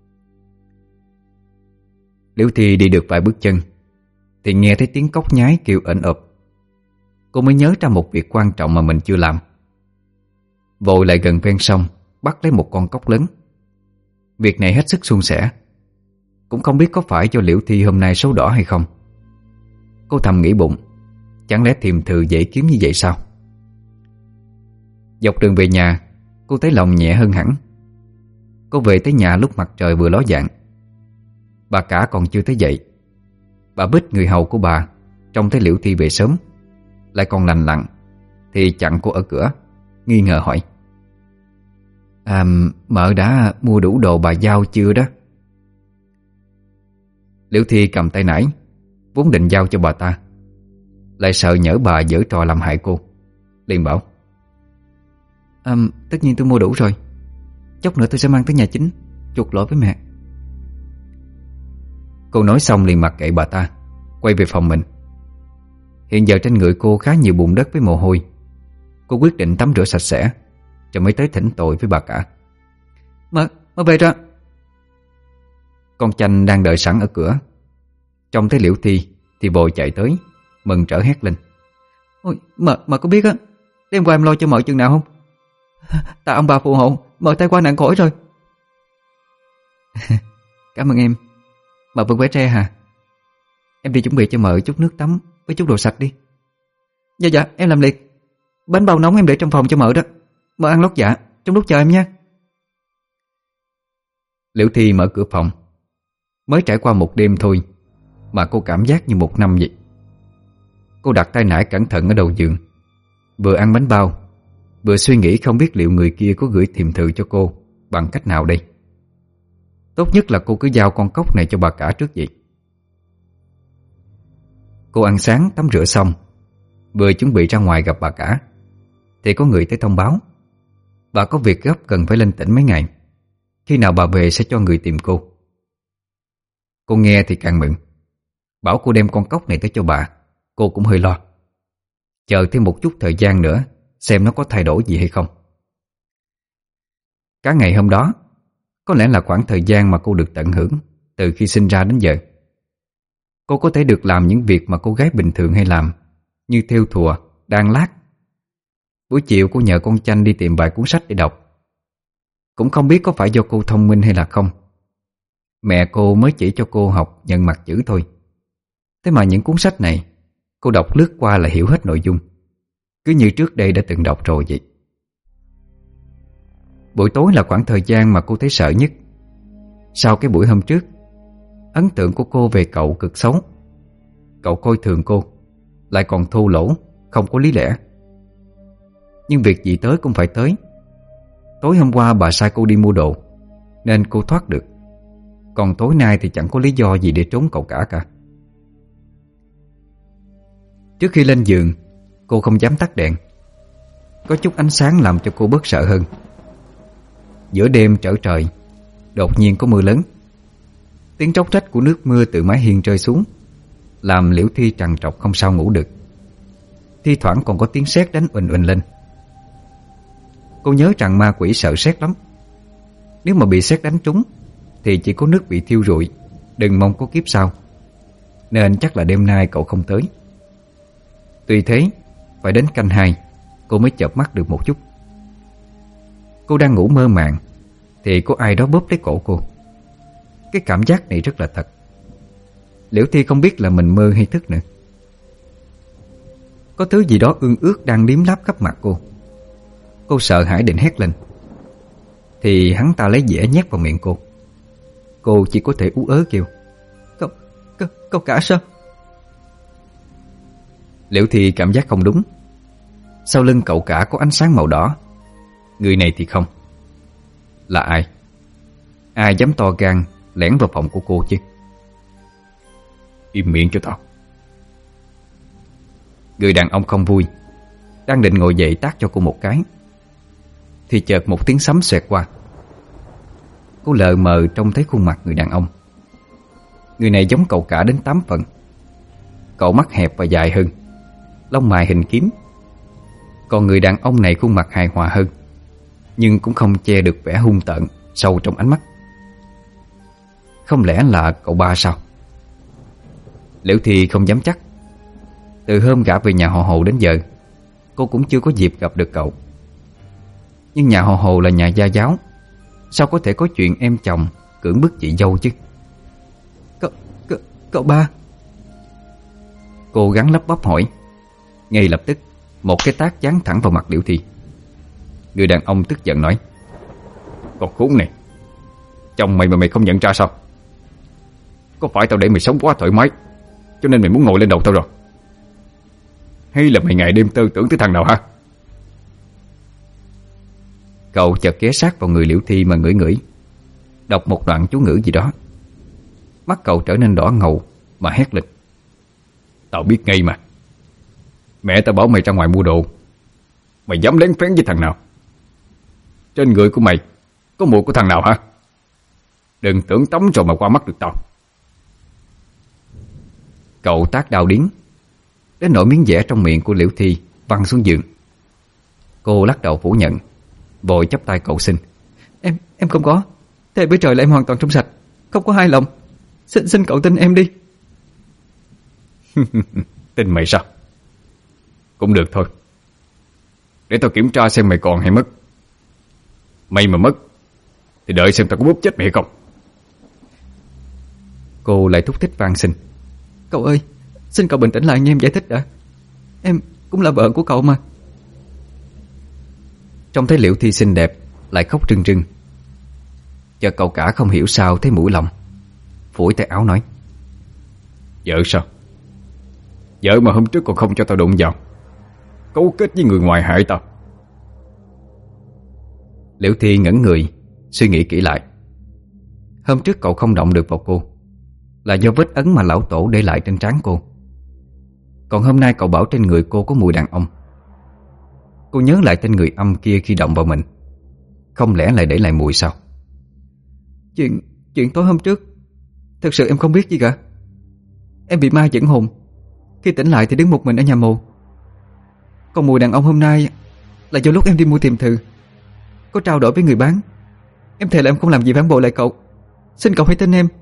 A: Liễu Thi đi được vài bước chân thì nghe thấy tiếng cóc nhái kêu ẩn ợp. Cô mới nhớ ra một việc quan trọng mà mình chưa làm. Vội lại gần ven sông bắt lấy một con cóc lớn. Việc này hết sức suôn sẻ. Cũng không biết có phải cho Liễu Thi hôm nay số đỏ hay không. Cô thầm nghĩ bụng, chẳng lẽ thiềm thừ dễ kiếm như vậy sao? Dọc đường về nhà, cô thấy lòng nhẹ hơn hẳn. Cô về tới nhà lúc mặt trời vừa ló dạng. Bà cả còn chưa tới dậy. Bà Bích, người hầu của bà, trông thấy Liễu Thi về sớm, lại còn lành lặn, thì chặn cô ở cửa, nghi ngờ hỏi: À, mợ đã mua đủ đồ bà giao chưa đó? Liễu Thi cầm tay nải, vốn định giao cho bà ta, lại sợ nhỡ bà giở trò làm hại cô, liền bảo: à, Tất nhiên tôi mua đủ rồi. Chốc nữa tôi sẽ mang tới nhà chính chuộc lỗi với mẹ. Cô nói xong liền mặc kệ bà ta, quay về phòng mình. Hiện giờ trên người cô khá nhiều bùn đất với mồ hôi. Cô quyết định tắm rửa sạch sẽ rồi mới tới thỉnh tội với bà cả. Mợ, mợ về ra. Con Chanh đang đợi sẵn ở cửa, trông thấy Liễu Thi thì vội chạy tới, mừng rỡ hét lên: Ôi, mợ, mợ có biết á, đêm qua em lo cho mợ chừng nào không? Tạ ông bà phù hộ, mợ tay qua nạn khỏi rồi. Cảm ơn em. Mợ vẫn khỏe tre hả? Em đi chuẩn bị cho mợ chút nước tắm với chút đồ sạch đi. Dạ dạ, em làm liền. Bánh bao nóng em để trong phòng cho mợ đó. Mợ ăn lót dạ trong lúc chờ em nha. Liễu Thi mở cửa phòng. Mới trải qua một đêm thôi mà cô cảm giác như một năm vậy. Cô đặt tay nải cẩn thận ở đầu giường, vừa ăn bánh bao, vừa suy nghĩ không biết liệu người kia có gửi thiềm thự cho cô bằng cách nào đây. Tốt nhất là cô cứ giao con cóc này cho bà cả trước vậy. Cô ăn sáng tắm rửa xong, vừa chuẩn bị ra ngoài gặp bà cả, thì có người tới thông báo bà có việc gấp cần phải lên tỉnh mấy ngày, khi nào bà về sẽ cho người tìm cô. Cô nghe thì càng mừng, bảo cô đem con cóc này tới cho bà. Cô cũng hơi lo, chờ thêm một chút thời gian nữa xem nó có thay đổi gì hay không. Cả ngày hôm đó có lẽ là khoảng thời gian mà cô được tận hưởng từ khi sinh ra đến giờ. Cô có thể được làm những việc mà cô gái bình thường hay làm, như thêu thùa, đan lát. Buổi chiều cô nhờ con Chanh đi tìm vài cuốn sách để đọc. Cũng không biết có phải do cô thông minh hay là không, mẹ cô mới chỉ cho cô học nhận mặt chữ thôi. Thế mà những cuốn sách này cô đọc lướt qua là hiểu hết nội dung, cứ như trước đây đã từng đọc rồi vậy. Buổi tối là khoảng thời gian mà cô thấy sợ nhất. Sau cái buổi hôm trước, ấn tượng của cô về cậu cực xấu. Cậu coi thường cô, lại còn thô lỗ, không có lý lẽ. Nhưng việc gì tới cũng phải tới. Tối hôm qua bà sai cô đi mua đồ, nên cô thoát được. Còn tối nay thì chẳng có lý do gì để trốn cậu cả cả. Trước khi lên giường, cô không dám tắt đèn. Có chút ánh sáng làm cho cô bớt sợ hơn. Giữa đêm trở trời, đột nhiên có mưa lớn. Tiếng róc rách của nước mưa từ mái hiên rơi xuống, làm Liễu Thi trằn trọc không sao ngủ được. Thi thoảng còn có tiếng sét đánh uỳnh uỳnh lên. Cô nhớ rằng ma quỷ sợ sét lắm. Nếu mà bị sét đánh trúng thì chỉ có nước bị thiêu rụi, đừng mong có kiếp sau. Nên chắc là đêm nay cậu không tới. Tuy thế, phải đến canh hai cô mới chợp mắt được một chút. Cô đang ngủ mơ màng thì có ai đó bóp lấy cổ cô. Cái cảm giác này rất là thật. Liễu Thi không biết là mình mơ hay thức nữa. Có thứ gì đó ương ướt đang liếm láp khắp mặt cô. Cô sợ hãi định hét lên, thì hắn ta lấy dẻ nhét vào miệng cô. Cô chỉ có thể ú ớ kêu: Cậu, cậu, cậu cả sao? Liễu Thi cảm giác không đúng. Sau lưng cậu cả có ánh sáng màu đỏ. Người này thì không. Là ai? Ai dám to gan lẻn vào phòng của cô chứ? Im miệng cho tao. Người đàn ông không vui, đang định ngồi dậy tát cho cô một cái, thì chợt một tiếng sấm xoẹt qua. Cô lờ mờ trông thấy khuôn mặt người đàn ông. Người này giống cậu cả đến tám phần. Cậu mắt hẹp và dài hơn, lông mày hình kiếm. Còn người đàn ông này khuôn mặt hài hòa hơn, nhưng cũng không che được vẻ hung tợn sâu trong ánh mắt. Không lẽ là cậu ba sao? Liễu Thi không dám chắc. Từ hôm gả về nhà họ Hồ đến giờ, cô cũng chưa có dịp gặp được cậu. Nhưng nhà họ Hồ là nhà gia giáo, sao có thể có chuyện em chồng cưỡng bức chị dâu chứ? Cậu, cậu, cậu ba. Cô gắng lắp bắp hỏi. Ngay lập tức một cái tát giáng thẳng vào mặt Liễu Thi. Người đàn ông tức giận nói: Con khốn này, chồng mày mà mày không nhận ra sao? Có phải tao để mày sống quá thoải mái cho nên mày muốn ngồi lên đầu tao rồi? Hay là mày ngày đêm tơ tưởng tới thằng nào hả? Cậu chợt ghé sát vào người Liễu Thi mà ngửi ngửi, đọc một đoạn chú ngữ gì đó. Mắt cậu trở nên đỏ ngầu mà hét lên: Tao biết ngay mà. Mẹ tao bảo mày ra ngoài mua đồ, mày dám lén phén với thằng nào? Trên người của mày có mùi của thằng nào hả? Đừng tưởng tắm rồi mà qua mắt được tao. Cậu tát đau điếng, đến nỗi miếng dẻ trong miệng của Liễu Thi văng xuống giường. Cô lắc đầu phủ nhận, vội chắp tay cầu xin: Em, em không có. Thề với trời là em hoàn toàn trong sạch, không có hai lòng. Xin, xin cậu tin em đi.
B: Tin mày sao? Cũng được thôi. Để tao kiểm tra xem mày còn hay mất. Mày mà mất thì đợi xem tao có bóp chết mày hay không.
A: Cô lại thúc thích van xin: Cậu ơi, xin cậu bình tĩnh lại nghe em giải thích đã. Em cũng là vợ của cậu mà. Trông thấy Liễu Thi xinh đẹp lại khóc rưng rưng. Chợt cậu cả không hiểu sao thấy mũi lòng, phủi tay áo nói:
B: Vợ sao? Vợ mà hôm trước còn không cho tao đụng vào, cấu kết với người ngoài hại tao.
A: Liễu Thi ngẩn người, suy nghĩ kỹ lại. Hôm trước cậu không động được vào cô là do vết ấn mà lão tổ để lại trên trán cô. Còn hôm nay cậu bảo trên người cô có mùi đàn ông. Cô nhớ lại tên người âm kia khi động vào mình, không lẽ lại để lại mùi sao? Chuyện chuyện tối hôm trước, thật sự em không biết gì cả. Em bị ma dẫn hồn, khi tỉnh lại thì đứng một mình ở nhà mồ. Còn mùi đàn ông hôm nay là do lúc em đi mua tiềm thử, có trao đổi với người bán. Em thề là em không làm gì phản bội lại cậu. Xin cậu hãy tin em.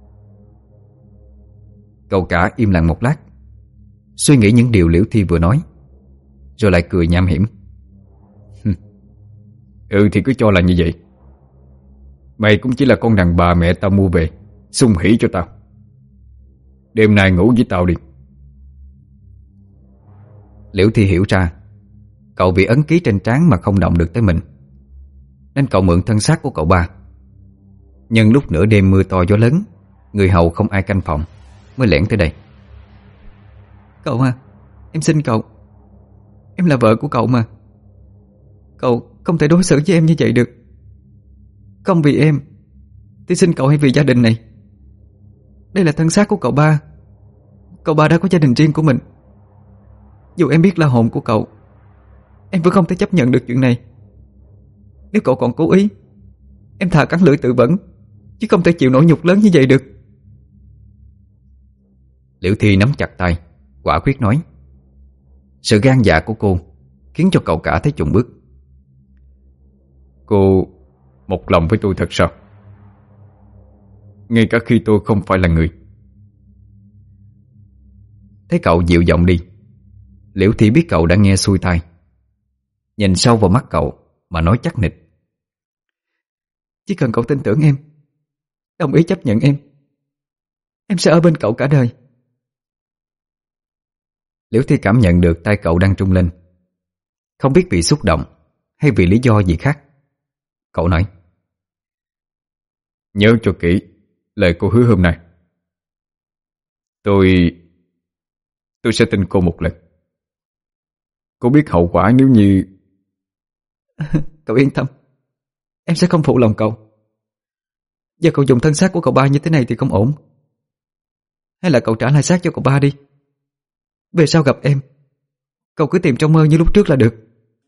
A: Cậu cả im lặng một lát, suy nghĩ những điều Liễu Thi vừa nói, rồi lại cười nham hiểm.
B: Ừ thì cứ cho là như vậy. Mày cũng chỉ là con đàn bà mẹ tao mua về xung hỉ cho tao. Đêm nay ngủ với tao đi.
A: Liễu Thi hiểu ra cậu bị ấn ký trên trán mà không động được tới mình, nên cậu mượn thân xác của cậu ba. Nhưng lúc nửa đêm mưa to gió lớn, người hầu không ai canh phòng, mới lẻn tới đây. Cậu à, em xin cậu, em là vợ của cậu mà. Cậu không thể đối xử với em như vậy được. Không vì em
C: thì xin cậu hãy vì gia đình này. Đây là thân xác của cậu ba. Cậu ba đã có gia đình riêng của mình. Dù em biết là hồn của cậu, em vẫn không thể chấp nhận được chuyện này. Nếu cậu còn cố ý, em thà cắn lưỡi tự vẫn, chứ không thể chịu nỗi nhục lớn như vậy được.
A: Liễu Thi nắm chặt tay, quả quyết nói. Sự gan dạ của cô khiến cho cậu cả thấy chùng bước.
B: Cô một lòng với tôi thật sao? Ngay cả khi tôi không phải là người.
A: Thấy cậu dịu giọng đi, Liễu Thi biết cậu đã nghe xuôi tai, nhìn sâu vào mắt cậu mà nói chắc nịch.
C: Chỉ cần cậu tin tưởng em, đồng ý chấp nhận em, em sẽ ở bên cậu cả đời.
A: Liễu Thi cảm nhận được tay cậu đang trung lên, không biết vì xúc động hay vì lý do gì khác. Cậu nói.
B: Nhớ cho kỹ lời cô hứa hôm nay. Tôi Tôi sẽ tin cô một lần. Cô biết hậu quả nếu như...
C: Cậu yên tâm, em sẽ không phụ lòng cậu. Giờ cậu dùng thân xác của cậu ba như thế này thì không ổn. Hay là cậu trả lại xác cho cậu ba đi. Về sau gặp em, cậu cứ tìm trong mơ như lúc trước là được.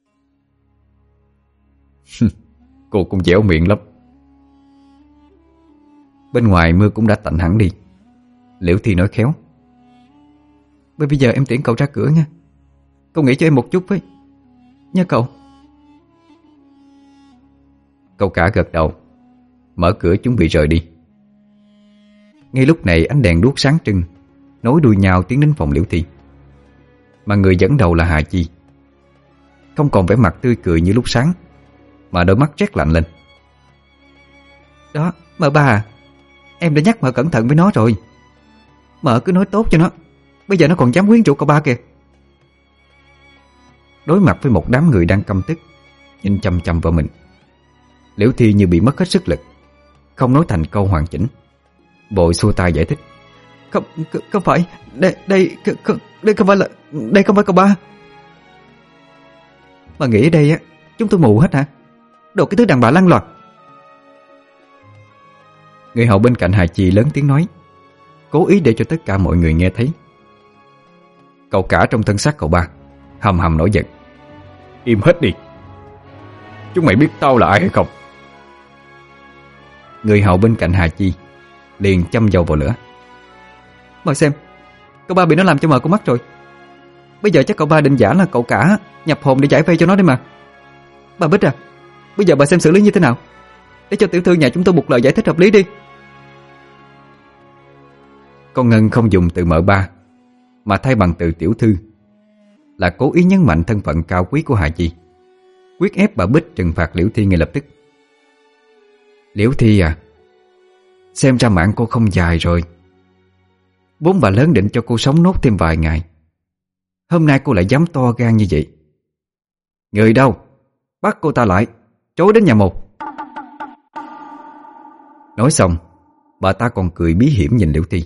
B: Cô cũng dẻo miệng lắm.
A: Bên ngoài mưa cũng đã tạnh hẳn đi. Liễu Thi nói khéo.
C: Bởi bây giờ em tiễn cậu ra cửa nha. Cậu nghĩ cho em một chút với nha cậu.
A: Cậu cả gật đầu, mở cửa chuẩn bị rời đi. Ngay lúc này ánh đèn đuốc sáng trưng nối đuôi nhau tiến đến phòng Liễu Thi. Mà người dẫn đầu là Hà Chi. Không còn vẻ mặt tươi cười như lúc sáng, mà đôi mắt rét lạnh lên.
C: Đó, mợ ba à, em đã nhắc mợ cẩn thận với nó rồi. Mợ cứ nói tốt cho nó. Bây giờ nó còn dám quyến rũ cậu ba kìa.
A: Đối mặt với một đám người đang căm tức nhìn chăm chăm vào mình, Liễu Thi như bị mất hết sức lực, không nói thành câu hoàn chỉnh, vội xua tay giải thích.
C: Không, không phải. Đây, đây, không, đây không phải là, đây không phải cậu ba. Mà nghĩ ở đây á, chúng tôi mù hết hả? Đồ cái thứ đàn bà lăng loạt.
A: Người hầu bên cạnh Hà Chi lớn tiếng nói, cố ý để cho tất cả mọi người nghe thấy. Cậu cả trong thân xác cậu ba hầm hầm nổi giận.
B: Im hết đi. Chúng mày biết tao là ai hay không?
A: Người hầu bên cạnh Hà Chi liền châm dầu vào lửa.
C: Mà xem, cậu ba bị nó làm cho mờ con mắt rồi. Bây giờ chắc cậu ba định giả là cậu cả nhập hồn để giải vây cho nó đấy mà. Bà Bích à, bây giờ bà xem xử lý như thế nào, để cho tiểu thư nhà chúng tôi một lời giải thích hợp lý đi.
A: Con Ngân không dùng từ mợ ba mà thay bằng từ tiểu thư, là cố ý nhấn mạnh thân phận cao quý của Hà Chi, quyết ép bà Bích trừng phạt Liễu Thi ngay lập tức. Liễu Thi à, xem ra mạng cô không dài rồi. Vốn bà lớn định cho cô sống nốt thêm vài ngày, hôm nay cô lại dám to gan như vậy. Người đâu? Bắt cô ta lại, trối đến nhà một. Nói xong, bà ta còn cười bí hiểm nhìn Liễu Thi.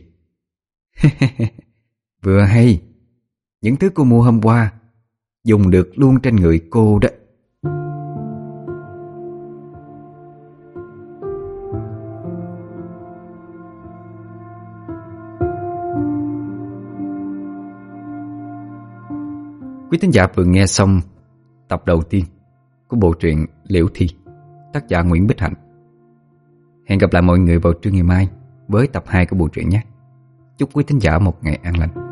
A: Vừa hay, những thứ cô mua hôm qua dùng được luôn trên người cô đó. Quý thính giả vừa nghe xong tập đầu tiên của bộ truyện Liễu Thi, tác giả Nguyễn Bích Hạnh. Hẹn gặp lại mọi người vào trưa ngày mai với tập hai của bộ truyện nhé. Chúc quý thính giả một ngày an lành.